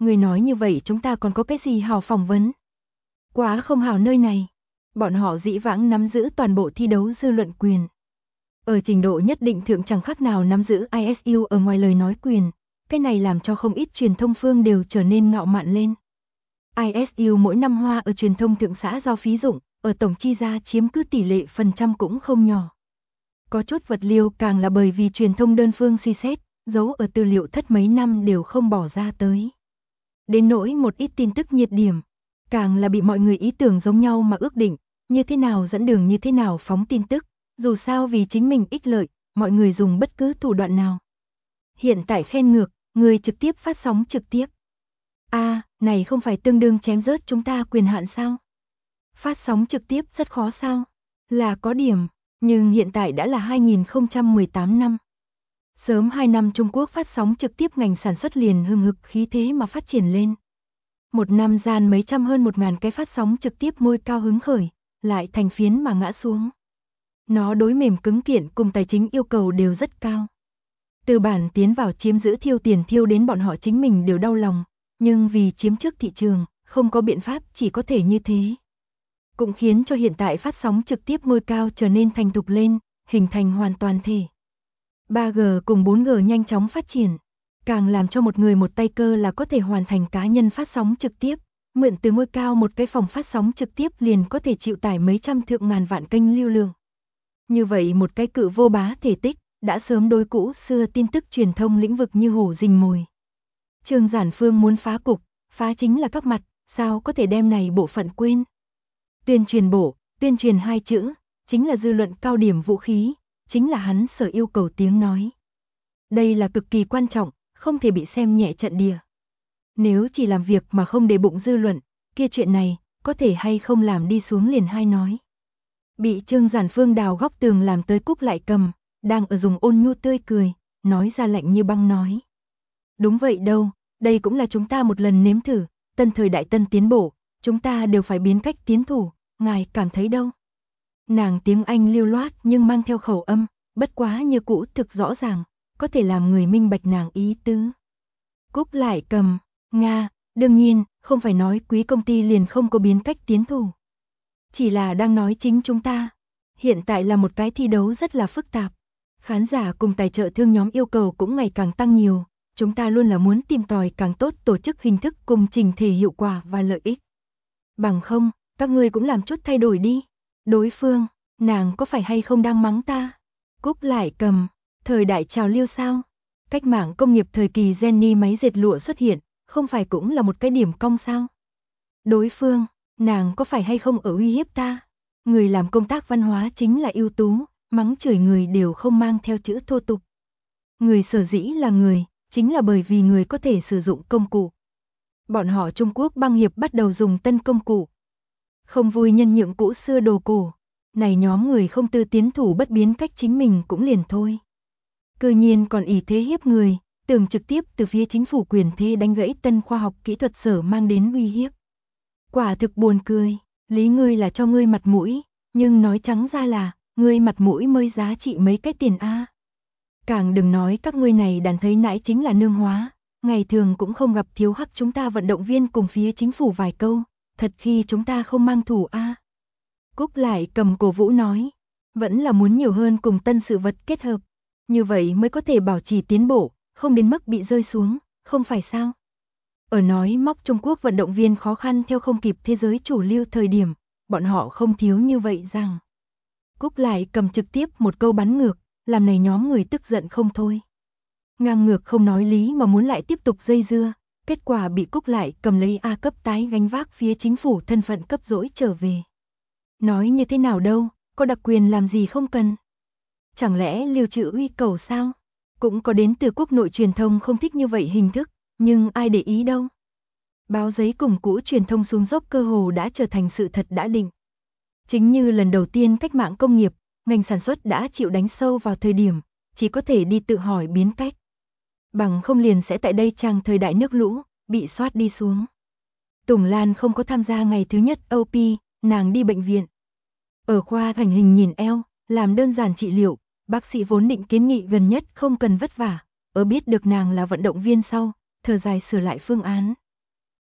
Người nói như vậy chúng ta còn có cái gì hào phỏng vấn? Quá không hào nơi này. Bọn họ dĩ vãng nắm giữ toàn bộ thi đấu dư luận quyền. Ở trình độ nhất định thượng chẳng khác nào nắm giữ ISU ở ngoài lời nói quyền. Cái này làm cho không ít truyền thông phương đều trở nên ngạo mạn lên. ISU mỗi năm hoa ở truyền thông thượng xã do phí dụng, ở tổng chi ra chiếm cứ tỷ lệ phần trăm cũng không nhỏ. Có chút vật liêu càng là bởi vì truyền thông đơn phương suy xét, giấu ở tư liệu thất mấy năm đều không bỏ ra tới. Đến nỗi một ít tin tức nhiệt điểm, càng là bị mọi người ý tưởng giống nhau mà ước định, như thế nào dẫn đường như thế nào phóng tin tức, dù sao vì chính mình ích lợi, mọi người dùng bất cứ thủ đoạn nào. Hiện tại khen ngược, người trực tiếp phát sóng trực tiếp. Này không phải tương đương chém rớt chúng ta quyền hạn sao? Phát sóng trực tiếp rất khó sao? Là có điểm, nhưng hiện tại đã là 2018 năm. Sớm 2 năm Trung Quốc phát sóng trực tiếp ngành sản xuất liền hừng hực khí thế mà phát triển lên. Một năm gian mấy trăm hơn 1.000 cái phát sóng trực tiếp ngôi cao hứng khởi, lại thành phiến mà ngã xuống. Nó đối mềm cứng kiện cùng tài chính yêu cầu đều rất cao. Từ bản tiến vào chiếm giữ thiêu tiền thiêu đến bọn họ chính mình đều đau lòng, nhưng vì chiếm trước thị trường, không có biện pháp chỉ có thể như thế. Cũng khiến cho hiện tại phát sóng trực tiếp ngôi cao trở nên thành thục lên, hình thành hoàn toàn thể. 3G cùng 4G nhanh chóng phát triển, càng làm cho một người một tay cơ là có thể hoàn thành cá nhân phát sóng trực tiếp, mượn từ ngôi cao một cái phòng phát sóng trực tiếp liền có thể chịu tải mấy trăm thượng ngàn vạn kênh lưu lượng. Như vậy một cái cự vô bá thể tích, đã sớm đối cũ xưa tin tức truyền thông lĩnh vực như hổ rình mồi. Trương Giản Phương muốn phá cục, phá chính là các mặt, sao có thể đem này bộ phận quên. Tuyên truyền bộ, tuyên truyền hai chữ, chính là dư luận cao điểm vũ khí, chính là hắn sở yêu cầu tiếng nói. Đây là cực kỳ quan trọng, không thể bị xem nhẹ trận địa. Nếu chỉ làm việc mà không để bụng dư luận, kia chuyện này, có thể hay không làm đi xuống liền hai nói. Bị Trương Giản Phương đào góc tường làm tới Cúc Lại Cầm, đang ở dùng ôn nhu tươi cười, nói ra lạnh như băng nói. Đúng vậy đâu, đây cũng là chúng ta một lần nếm thử, tân thời đại tân tiến bộ, chúng ta đều phải biến cách tiến thủ, ngài cảm thấy đâu? Nàng tiếng Anh lưu loát nhưng mang theo khẩu âm, bất quá như cũ thực rõ ràng, có thể làm người minh bạch nàng ý tứ. Cúc Lại Cầm, Nga, đương nhiên, không phải nói quý công ty liền không có biến cách tiến thủ. Chỉ là đang nói chính chúng ta. Hiện tại là một cái thi đấu rất là phức tạp. Khán giả cùng tài trợ thương nhóm yêu cầu cũng ngày càng tăng nhiều. Chúng ta luôn là muốn tìm tòi càng tốt tổ chức hình thức cùng trình thể hiệu quả và lợi ích. Bằng không, các ngươi cũng làm chút thay đổi đi. Đối phương, nàng có phải hay không đang mắng ta? Cúc Lại Cầm, thời đại trào lưu sao? Cách mạng công nghiệp thời kỳ Jenny máy dệt lụa xuất hiện, không phải cũng là một cái điểm cong sao? Đối phương, nàng có phải hay không ở uy hiếp ta? Người làm công tác văn hóa chính là ưu tú, mắng chửi người đều không mang theo chữ thô tục. Người sở dĩ là người, chính là bởi vì người có thể sử dụng công cụ. Bọn họ Trung Quốc băng hiệp bắt đầu dùng tân công cụ. Không vui nhân nhượng cũ xưa đồ cổ. Này nhóm người không tư tiến thủ bất biến cách chính mình cũng liền thôi. Cư nhiên còn ỷ thế hiếp người, tưởng trực tiếp từ phía chính phủ quyền thế đánh gãy tân khoa học kỹ thuật sở mang đến uy hiếp. Quả thực buồn cười, lý ngươi là cho ngươi mặt mũi, nhưng nói trắng ra là, ngươi mặt mũi mới giá trị mấy cái tiền a. Càng đừng nói các ngươi này đàn thấy nãi chính là nương hóa, ngày thường cũng không gặp thiếu hắc chúng ta vận động viên cùng phía chính phủ vài câu, thật khi chúng ta không mang thủ a. Cúc Lại Cầm cổ vũ nói, vẫn là muốn nhiều hơn cùng tân sự vật kết hợp, như vậy mới có thể bảo trì tiến bộ, không đến mức bị rơi xuống, không phải sao? Ở nói móc Trung Quốc vận động viên khó khăn theo không kịp thế giới chủ lưu thời điểm, bọn họ không thiếu như vậy rằng. Cúc Lại Cầm trực tiếp một câu bắn ngược, làm này nhóm người tức giận không thôi. Ngang ngược không nói lý mà muốn lại tiếp tục dây dưa, kết quả bị Cúc Lại Cầm lấy A cấp tái gánh vác phía chính phủ thân phận cấp dỗi trở về. Nói như thế nào đâu, có đặc quyền làm gì không cần. Chẳng lẽ lưu trữ uy cầu sao? Cũng có đến từ quốc nội truyền thông không thích như vậy hình thức, nhưng ai để ý đâu. Báo giấy cùng cũ truyền thông xuống dốc cơ hồ đã trở thành sự thật đã định. Chính như lần đầu tiên cách mạng công nghiệp, ngành sản xuất đã chịu đánh sâu vào thời điểm, chỉ có thể đi tự hỏi biến cách. Bằng không liền sẽ tại đây chàng thời đại nước lũ, bị soát đi xuống. Tùng Lan không có tham gia ngày thứ nhất OP, nàng đi bệnh viện. Ở khoa hành hình nhìn eo, làm đơn giản trị liệu, bác sĩ vốn định kiến nghị gần nhất không cần vất vả, ở biết được nàng là vận động viên sau, thở dài sửa lại phương án,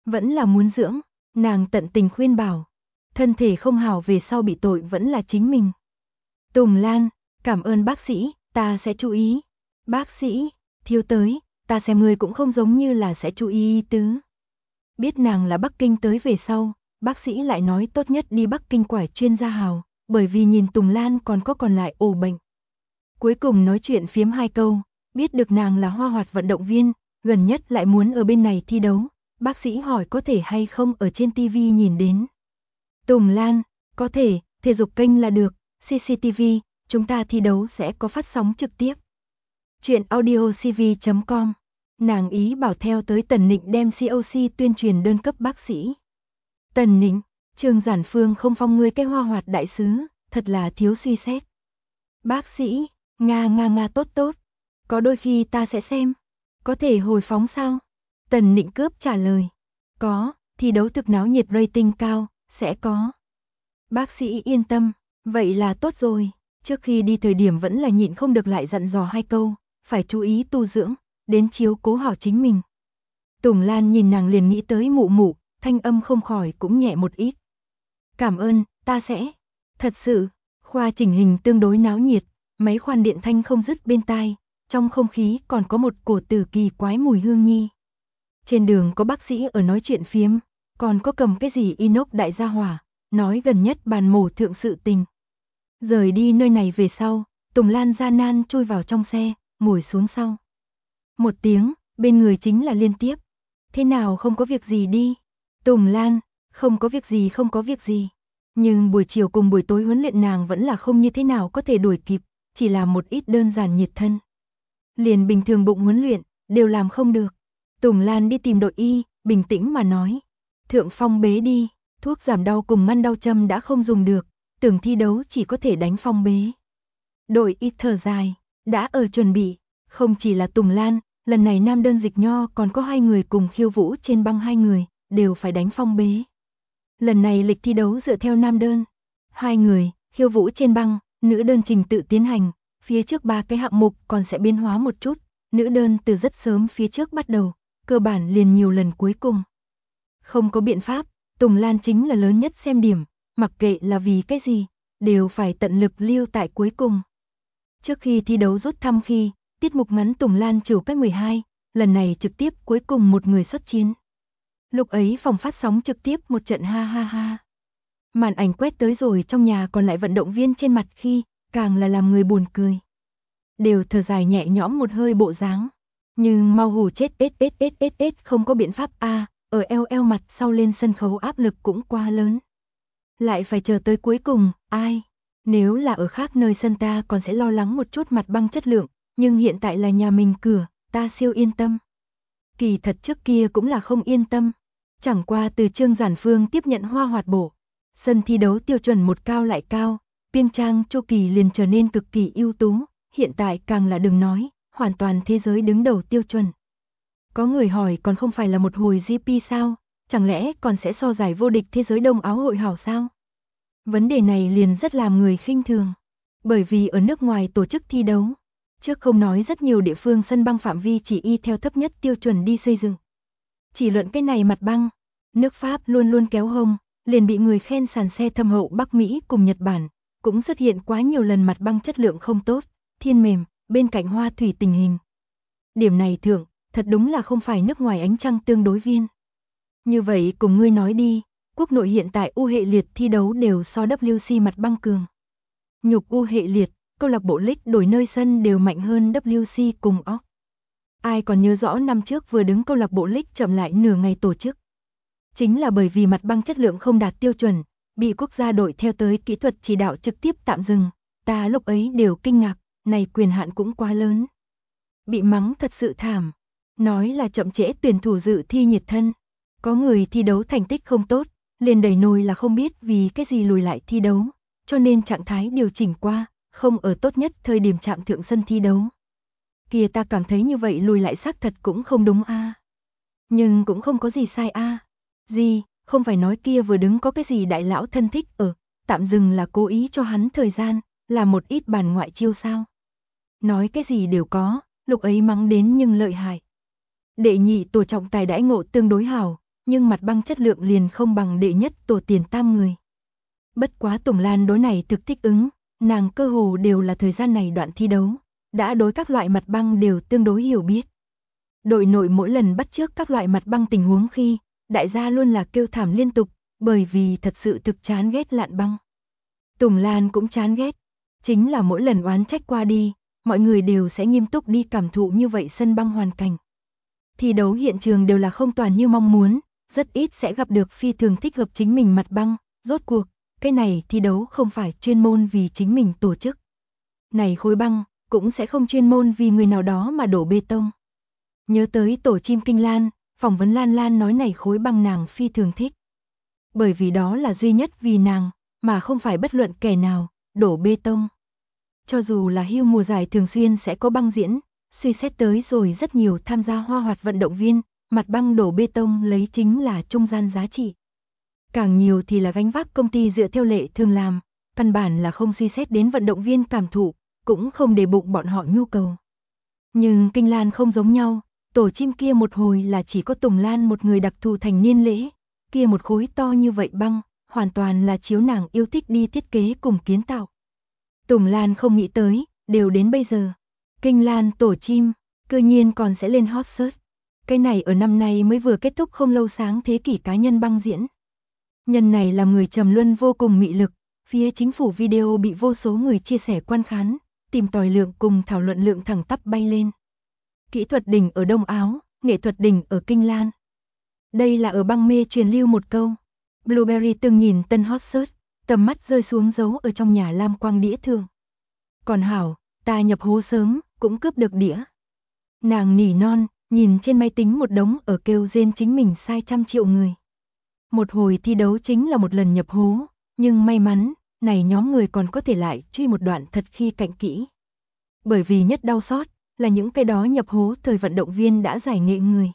vẫn là muốn dưỡng, nàng tận tình khuyên bảo. Thân thể không hảo về sau bị tội vẫn là chính mình. Tùng Lan, cảm ơn bác sĩ, ta sẽ chú ý. Bác sĩ, Thiếu tới, ta xem người cũng không giống như là sẽ chú ý tứ. Biết nàng là Bắc Kinh tới về sau, bác sĩ lại nói tốt nhất đi Bắc Kinh quải chuyên gia hào, bởi vì nhìn Tùng Lan còn lại ổ bệnh. Cuối cùng nói chuyện phiếm 2 câu, biết được nàng là Hoa Hoạt vận động viên, gần nhất lại muốn ở bên này thi đấu, bác sĩ hỏi có thể hay không ở trên TV nhìn đến. Tùng Lan, có thể, thể dục kênh là được, CCTV, chúng ta thi đấu sẽ có phát sóng trực tiếp. Chuyện audiocv.com. Nàng ý bảo theo tới Tần Nịnh đem COC tuyên truyền đơn cấp bác sĩ. Tần Nịnh, Trương Giản Phương không phong ngươi cái Hoa Hoạt đại sứ, thật là thiếu suy xét. Bác sĩ, nga tốt, có đôi khi ta sẽ xem. Có thể hồi phóng sao? Tần Nịnh cướp trả lời. Có, thi đấu thực náo nhiệt rating cao, sẽ có. Bác sĩ yên tâm, vậy là tốt rồi. Trước khi đi thời điểm vẫn là nhịn không được lại dặn dò 2 câu, phải chú ý tu dưỡng, đến chiếu cố hảo chính mình. Tùng Lan nhìn nàng liền nghĩ tới mụ mụ, thanh âm không khỏi cũng nhẹ một ít. Cảm ơn, ta sẽ. Thật sự, khoa chỉnh hình tương đối náo nhiệt, máy khoan điện thanh không dứt bên tai, trong không khí còn có một cổ tử kỳ quái mùi hương nhi. Trên đường có bác sĩ ở nói chuyện phiếm, còn có cầm cái gì inox đại gia hỏa, nói gần nhất bàn mổ thượng sự tình. Rời đi nơi này về sau, Tùng Lan gian nan chui vào trong xe, ngồi xuống sau. Một tiếng, bên người chính là liên tiếp. Thế nào không có việc gì đi? Tùng Lan, không có việc gì. Nhưng buổi chiều cùng buổi tối huấn luyện nàng vẫn là không như thế nào có thể đuổi kịp, chỉ là một ít đơn giản nhiệt thân. Liền bình thường bụng huấn luyện, đều làm không được. Tùng Lan đi tìm đội y, bình tĩnh mà nói. Thượng phong bế đi, thuốc giảm đau cùng ngăn đau châm đã không dùng được, tưởng thi đấu chỉ có thể đánh phong bế. Đội y thở dài, đã ở chuẩn bị, không chỉ là Tùng Lan, lần này nam đơn dịch nho còn có 2 người cùng khiêu vũ trên băng 2 người, đều phải đánh phong bế. Lần này lịch thi đấu dựa theo nam đơn, 2 người, khiêu vũ trên băng, nữ đơn trình tự tiến hành, phía trước 3 cái hạng mục còn sẽ biến hóa một chút, nữ đơn từ rất sớm phía trước bắt đầu, cơ bản liền nhiều lần cuối cùng. Không có biện pháp, Tùng Lan chính là lớn nhất xem điểm, mặc kệ là vì cái gì, đều phải tận lực lưu tại cuối cùng. Trước khi thi đấu rút thăm khi, tiết mục ngắn Tùng Lan trừ cách 12, lần này trực tiếp cuối cùng một người xuất chiến. Lúc ấy phòng phát sóng trực tiếp một trận ha ha ha. Màn ảnh quét tới rồi trong nhà còn lại vận động viên trên mặt khi, càng là làm người buồn cười. Đều thở dài nhẹ nhõm một hơi bộ dáng. Nhưng mau hù chết không có biện pháp a, ở eo mặt sau lên sân khấu áp lực cũng quá lớn. Lại phải chờ tới cuối cùng, ai? Nếu là ở khác nơi sân ta còn sẽ lo lắng một chút mặt băng chất lượng, nhưng hiện tại là nhà mình cửa, ta siêu yên tâm. Kỳ thật trước kia cũng là không yên tâm. Chẳng qua từ Trương Giản Phương tiếp nhận Hoa Hoạt bổ, sân thi đấu tiêu chuẩn một cao lại cao, Piêng Trang Chu Kỳ liền trở nên cực kỳ ưu tú, hiện tại càng là đừng nói, hoàn toàn thế giới đứng đầu tiêu chuẩn. Có người hỏi còn không phải là một hồi GP sao, chẳng lẽ còn sẽ so giải vô địch thế giới Đông Áo hội hảo sao? Vấn đề này liền rất làm người khinh thường, bởi vì ở nước ngoài tổ chức thi đấu, trước không nói rất nhiều địa phương sân băng phạm vi chỉ y theo thấp nhất tiêu chuẩn đi xây dựng. Chỉ luận cái này mặt băng, nước Pháp luôn luôn kéo hông, liền bị người khen sàn xe thâm hậu Bắc Mỹ cùng Nhật Bản, cũng xuất hiện quá nhiều lần mặt băng chất lượng không tốt, thiên mềm, bên cạnh hoa thủy tình hình. Điểm này thượng, thật đúng là không phải nước ngoài ánh trăng tương đối viên. Như vậy cùng ngươi nói đi, quốc nội hiện tại U hệ liệt thi đấu đều so WC mặt băng cường. Nhục U hệ liệt, câu lạc bộ League đổi nơi sân đều mạnh hơn WC cùng OC. Ai còn nhớ rõ năm trước vừa đứng câu lạc bộ League chậm lại nửa ngày tổ chức. Chính là bởi vì mặt băng chất lượng không đạt tiêu chuẩn, bị quốc gia đội theo tới kỹ thuật chỉ đạo trực tiếp tạm dừng. Ta lúc ấy đều kinh ngạc, này quyền hạn cũng quá lớn. Bị mắng thật sự thảm. Nói là chậm trễ tuyển thủ dự thi nhiệt thân. Có người thi đấu thành tích không tốt, liền đẩy nồi là không biết vì cái gì lùi lại thi đấu, cho nên trạng thái điều chỉnh qua, không ở tốt nhất thời điểm chạm thượng sân thi đấu. Kìa ta cảm thấy như vậy lùi lại xác thật cũng không đúng a. Nhưng cũng không có gì sai a. Gì, không phải nói kia vừa đứng có cái gì đại lão thân thích ở, tạm dừng là cố ý cho hắn thời gian, là một ít bàn ngoại chiêu sao. Nói cái gì đều có, lúc ấy mắng đến nhưng lợi hại. Đệ nhị tổ trọng tài đãi ngộ tương đối hảo, nhưng mặt băng chất lượng liền không bằng đệ nhất tổ tiền tam người. Bất quá Tùng Lan đối này thực thích ứng, nàng cơ hồ đều là thời gian này đoạn thi đấu, đã đối các loại mặt băng đều tương đối hiểu biết. Đội nội mỗi lần bắt chước các loại mặt băng tình huống khi, đại gia luôn là kêu thảm liên tục, bởi vì thật sự thực chán ghét lặn băng. Tùng Lan cũng chán ghét, chính là mỗi lần oán trách qua đi, mọi người đều sẽ nghiêm túc đi cảm thụ như vậy sân băng hoàn cảnh. Thi đấu hiện trường đều là không toàn như mong muốn, rất ít sẽ gặp được phi thường thích hợp chính mình mặt băng, rốt cuộc, cái này thi đấu không phải chuyên môn vì chính mình tổ chức. Này khối băng, cũng sẽ không chuyên môn vì người nào đó mà đổ bê tông. Nhớ tới tổ chim Kinh Lan, phỏng vấn Lan Lan nói này khối băng nàng phi thường thích. Bởi vì đó là duy nhất vì nàng, mà không phải bất luận kẻ nào, đổ bê tông. Cho dù là hưu mùa giải thường xuyên sẽ có băng diễn, suy xét tới rồi rất nhiều tham gia hoa hoạt vận động viên, mặt băng đổ bê tông lấy chính là trung gian giá trị. Càng nhiều thì là gánh vác công ty dựa theo lệ thường làm, căn bản là không suy xét đến vận động viên cảm thụ, cũng không để bụng bọn họ nhu cầu. Nhưng Kinh Lan không giống nhau, tổ chim kia một hồi là chỉ có Tùng Lan một người đặc thù thành niên lễ, kia một khối to như vậy băng, hoàn toàn là chiếu nàng yêu thích đi thiết kế cùng kiến tạo. Tùng Lan không nghĩ tới, đều đến bây giờ, Kinh Lan tổ chim, cư nhiên còn sẽ lên hot search. Cái này ở năm nay mới vừa kết thúc không lâu sáng thế kỷ cá nhân băng diễn. Nhân này làm người trầm luân vô cùng mị lực, phía chính phủ video bị vô số người chia sẻ quan khán, tìm tòi lượng cùng thảo luận lượng thẳng tắp bay lên. Kỹ thuật đỉnh ở Đông Áo, nghệ thuật đỉnh ở Kinh Lan. Đây là ở băng mê truyền lưu một câu. Blueberry từng nhìn tân hot search, tầm mắt rơi xuống dấu ở trong nhà lam quang đĩa thường. Còn hảo, ta nhập hố sớm, cũng cướp được đĩa. Nàng nỉ non, nhìn trên máy tính một đống ở kêu rên chính mình sai trăm triệu người. Một hồi thi đấu chính là một lần nhập hố, nhưng may mắn, này nhóm người còn có thể lại truy một đoạn thật khi cạnh kỹ. Bởi vì nhất đau xót, là những cái đó nhập hố thời vận động viên đã giải nghệ người.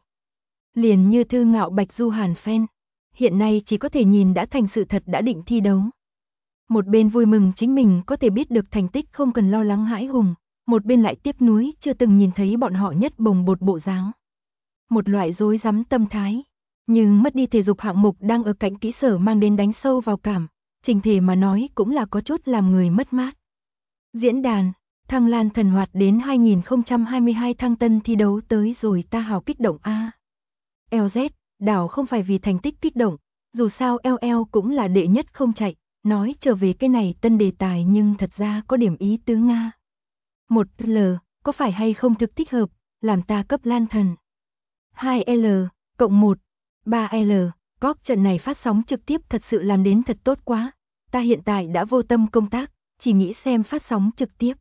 Liền như Thư Ngạo Bạch Du Hàn fan, hiện nay chỉ có thể nhìn đã thành sự thật đã định thi đấu. Một bên vui mừng chính mình có thể biết được thành tích không cần lo lắng hãi hùng, một bên lại tiếc nuối chưa từng nhìn thấy bọn họ nhất bồng bột bộ dáng. Một loại rối rắm tâm thái, nhưng mất đi thể dục hạng mục đang ở cạnh kỹ sở mang đến đánh sâu vào cảm, trình thể mà nói cũng là có chút làm người mất mát. Diễn đàn, Thăng Lan thần hoạt đến 2022 Thăng Tân thi đấu tới rồi ta hào kích động a. LZ, đảo không phải vì thành tích kích động, dù sao LL cũng là đệ nhất không chạy, nói trở về cái này tân đề tài nhưng thật ra có điểm ý tứ Nga. 1L, có phải hay không thực thích hợp, làm ta cấp Lan thần. 2L, cộng 1, 3L, góp trận này phát sóng trực tiếp thật sự làm đến thật tốt quá, ta hiện tại đã vô tâm công tác, chỉ nghĩ xem phát sóng trực tiếp.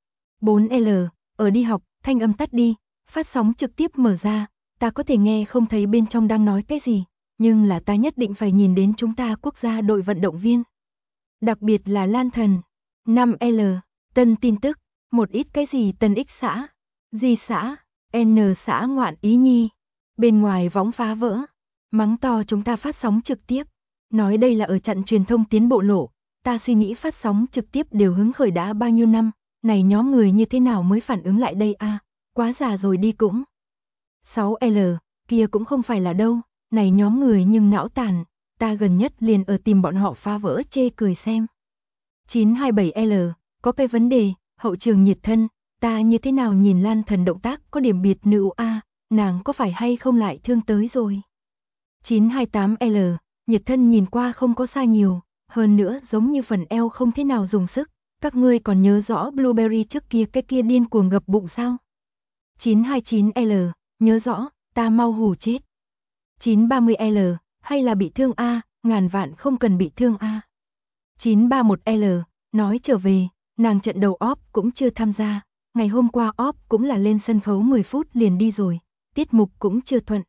4L, ở đi học, thanh âm tắt đi, phát sóng trực tiếp mở ra, ta có thể nghe không thấy bên trong đang nói cái gì, nhưng là ta nhất định phải nhìn đến chúng ta quốc gia đội vận động viên. Đặc biệt là Lan thần. 5L, tân tin tức, một ít cái gì tân X xã, G xã, N xã ngoạn ý nhi, bên ngoài võng phá vỡ, mắng to chúng ta phát sóng trực tiếp, nói đây là ở chặn truyền thông tiến bộ lộ, ta suy nghĩ phát sóng trực tiếp đều hứng khởi đã bao nhiêu năm, này nhóm người như thế nào mới phản ứng lại đây a, quá già rồi đi cũng. 6L, kia cũng không phải là đâu, này nhóm người nhưng não tàn, ta gần nhất liền ở tìm bọn họ phá vỡ chê cười xem. 927L, có cái vấn đề, hậu trường nhiệt thân, ta như thế nào nhìn Lan thần động tác có điểm biệt nữ a, nàng có phải hay không lại thương tới rồi. 928L, nhiệt thân nhìn qua không có sai nhiều, hơn nữa giống như phần eo không thế nào dùng sức, các ngươi còn nhớ rõ Blueberry trước kia cái kia điên cuồng gập bụng sao? 929L, nhớ rõ, ta mau hù chết. 930L, hay là bị thương a, ngàn vạn không cần bị thương a. 931L, nói trở về, nàng trận đầu OP cũng chưa tham gia, ngày hôm qua OP cũng là lên sân khấu 10 phút liền đi rồi, tiết mục cũng chưa thuận.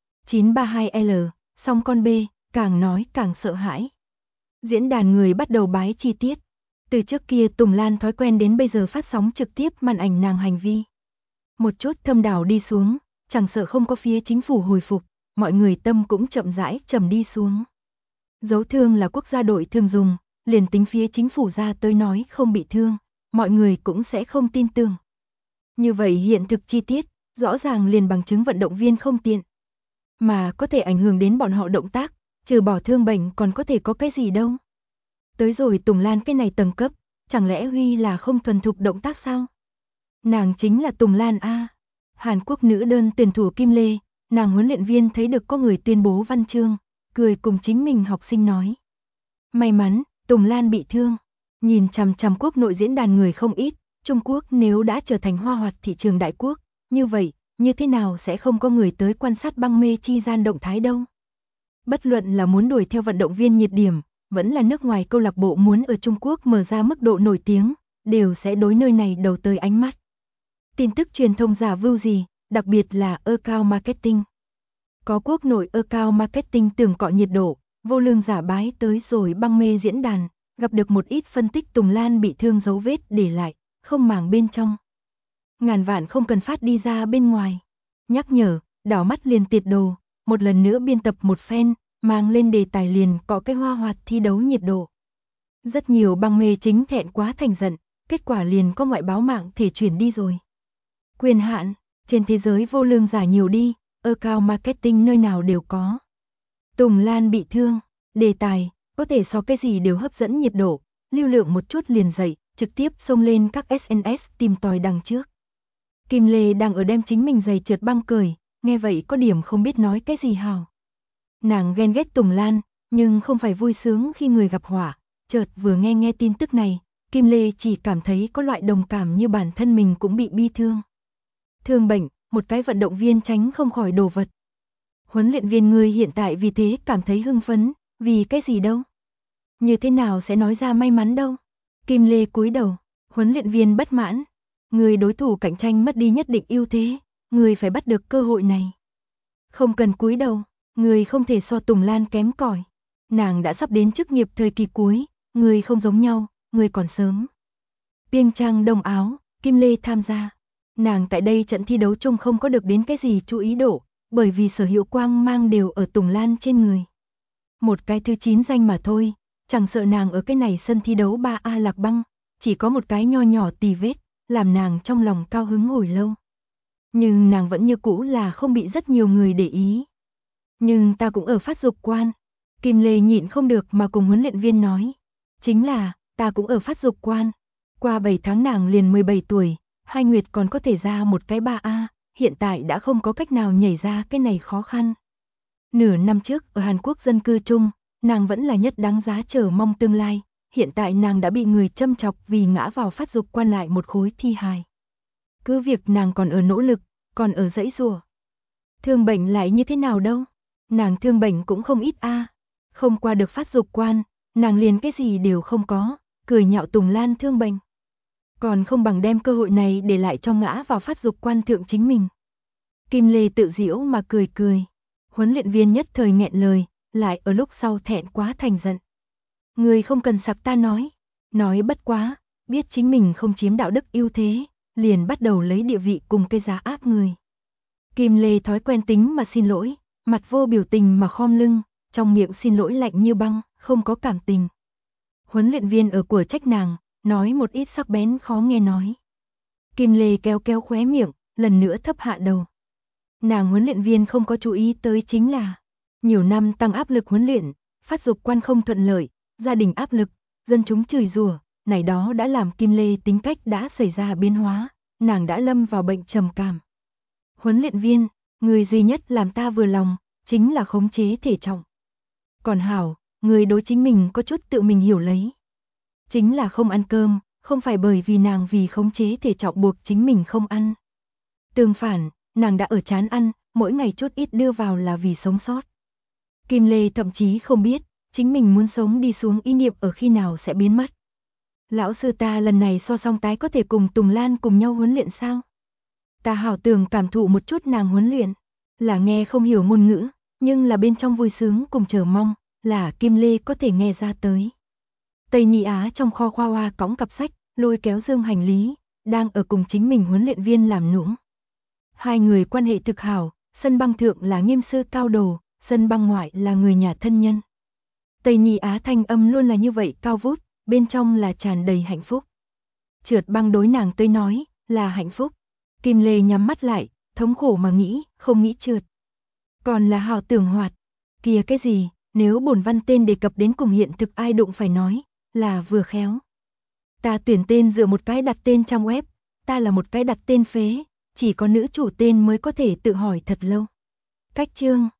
932L, song con B, càng nói càng sợ hãi. Diễn đàn người bắt đầu bái chi tiết. Từ trước kia Tùng Lan thói quen đến bây giờ phát sóng trực tiếp màn ảnh nàng hành vi. Một chút thâm đảo đi xuống, chẳng sợ không có phía chính phủ hồi phục, mọi người tâm cũng chậm rãi trầm đi xuống. Dấu thương là quốc gia đội thường dùng, liền tính phía chính phủ ra tới nói không bị thương, mọi người cũng sẽ không tin tưởng. Như vậy hiện thực chi tiết, rõ ràng liền bằng chứng vận động viên không tiện. mà có thể ảnh hưởng đến bọn họ động tác, trừ bỏ thương bệnh còn có thể có cái gì đâu. Tới rồi Tùng Lan cái này tầng cấp, chẳng lẽ Huy là không thuần thục động tác sao? Nàng chính là Tùng Lan a. Hàn Quốc nữ đơn tuyển thủ Kim Lê, nàng huấn luyện viên thấy được có người tuyên bố văn chương, cười cùng chính mình học sinh nói. May mắn, Tùng Lan bị thương. Nhìn chằm chằm quốc nội diễn đàn người không ít, Trung Quốc nếu đã trở thành hoa hoạt thị trường đại quốc, như vậy, như thế nào sẽ không có người tới quan sát băng mê chi gian động thái đâu. Bất luận là muốn đuổi theo vận động viên nhiệt điểm, vẫn là nước ngoài câu lạc bộ muốn ở Trung Quốc mở ra mức độ nổi tiếng, đều sẽ đối nơi này đầu tới ánh mắt. Tin tức truyền thông giả vưu gì, đặc biệt là account marketing. Có quốc nội account marketing tưởng cọ nhiệt độ, vô lương giả bái tới rồi băng mê diễn đàn, gặp được một ít phân tích Tùng Lan bị thương dấu vết để lại, không màng bên trong. Ngàn vạn không cần phát đi ra bên ngoài. Nhắc nhở, đảo mắt liền tiệt đồ, một lần nữa biên tập một phen, mang lên đề tài liền có cái hoa hoạt thi đấu nhiệt độ. Rất nhiều băng mê chính thẹn quá thành giận, kết quả liền có ngoại báo mạng thể chuyển đi rồi. Quyền hạn, trên thế giới vô lương giả nhiều đi, account marketing nơi nào đều có. Tùng Lan bị thương, đề tài, có thể so cái gì đều hấp dẫn nhiệt độ, lưu lượng một chút liền dậy, trực tiếp xông lên các SNS tìm tòi đằng trước. Kim Lê đang ở đem chính mình giày trượt băng cởi, nghe vậy có điểm không biết nói cái gì hào. Nàng ghen ghét Tùng Lan, nhưng không phải vui sướng khi người gặp họa, chợt vừa nghe tin tức này, Kim Lê chỉ cảm thấy có loại đồng cảm như bản thân mình cũng bị bi thương. Thương bệnh, một cái vận động viên tránh không khỏi đồ vật. Huấn luyện viên ngươi hiện tại vì thế cảm thấy hưng phấn, vì cái gì đâu? Như thế nào sẽ nói ra may mắn đâu? Kim Lê cúi đầu, huấn luyện viên bất mãn. Người đối thủ cạnh tranh mất đi nhất định ưu thế, người phải bắt được cơ hội này. Không cần cúi đầu, người không thể so Tùng Lan kém cỏi. Nàng đã sắp đến chức nghiệp thời kỳ cuối, người không giống nhau, người còn sớm. Piêng Trang Đông Áo, Kim Lê tham gia. Nàng tại đây trận thi đấu chung không có được đến cái gì chú ý độ, bởi vì sở hữu quang mang đều ở Tùng Lan trên người. Một cái thứ 9 danh mà thôi, chẳng sợ nàng ở cái này sân thi đấu 3A Lạc Băng, chỉ có một cái nho nhỏ tì vết, làm nàng trong lòng cao hứng hồi lâu. Nhưng nàng vẫn như cũ là không bị rất nhiều người để ý. Nhưng ta cũng ở phát dục quan. Kim Lê nhịn không được mà cùng huấn luyện viên nói. Chính là, ta cũng ở phát dục quan. Qua 7 tháng nàng liền 17 tuổi, 2 nguyệt còn có thể ra một cái 3A, hiện tại đã không có cách nào nhảy ra cái này khó khăn. Nửa năm trước ở Hàn Quốc dân cư chung, nàng vẫn là nhất đáng giá chờ mong tương lai, hiện tại nàng đã bị người châm chọc vì ngã vào phát dục quan lại một khối thi hài. Cứ việc nàng còn ở nỗ lực, còn ở dãy rùa. Thương bệnh lại như thế nào đâu? Nàng thương bệnh cũng không ít a. Không qua được phát dục quan, nàng liền cái gì đều không có, cười nhạo Tùng Lan thương bệnh. Còn không bằng đem cơ hội này để lại cho ngã vào phát dục quan thượng chính mình. Kim Lê tự giễu mà cười cười. Huấn luyện viên nhất thời nghẹn lời, lại ở lúc sau thẹn quá thành giận. Người không cần sặc ta nói bất quá, biết chính mình không chiếm đạo đức ưu thế, liền bắt đầu lấy địa vị cùng cái giá áp người. Kim Lê thói quen tính mà xin lỗi, mặt vô biểu tình mà khom lưng, trong miệng xin lỗi lạnh như băng, không có cảm tình. Huấn luyện viên ở của trách nàng, nói một ít sắc bén khó nghe nói. Kim Lê kéo khóe miệng, lần nữa thấp hạ đầu. Nàng huấn luyện viên không có chú ý tới chính là nhiều năm tăng áp lực huấn luyện, phát dục quan không thuận lợi, gia đình áp lực, dân chúng chửi rủa, này đó đã làm Kim Lê tính cách đã xảy ra biến hóa, nàng đã lâm vào bệnh trầm cảm. Huấn luyện viên, người duy nhất làm ta vừa lòng, chính là khống chế thể trọng. Còn hảo, người đối chính mình có chút tự mình hiểu lấy. Chính là không ăn cơm, không phải bởi vì nàng vì khống chế thể trọng buộc chính mình không ăn. Tương phản, nàng đã ở chán ăn, mỗi ngày chút ít đưa vào là vì sống sót. Kim Lê thậm chí không biết, chính mình muốn sống đi xuống ý niệm ở khi nào sẽ biến mất. Lão sư ta lần này so song tái có thể cùng Tùng Lan cùng nhau huấn luyện sao? Ta hảo tưởng cảm thụ một chút nàng huấn luyện, là nghe không hiểu ngôn ngữ, nhưng là bên trong vui sướng cùng chờ mong, là Kim Lê có thể nghe ra tới. Tây Nhi Á trong kho khoa hoa cõng cặp sách, lôi kéo dương hành lý, đang ở cùng chính mình huấn luyện viên làm nũng. Hai người quan hệ thực hảo, sân băng thượng là nghiêm sư cao đồ, sân băng ngoại là người nhà thân nhân. Tây Nhi Á thanh âm luôn là như vậy cao vút, bên trong là tràn đầy hạnh phúc. Trượt băng đối nàng tới nói, là hạnh phúc. Kim Lê nhắm mắt lại, thống khổ mà nghĩ, không nghĩ trượt. Còn là hào tưởng hoạt. Kìa cái gì, nếu bổn văn tên đề cập đến cùng hiện thực ai đụng phải nói, là vừa khéo. Ta tuyển tên dựa một cái đặt tên trong web, ta là một cái đặt tên phế, chỉ có nữ chủ tên mới có thể tự hỏi thật lâu. Cách chương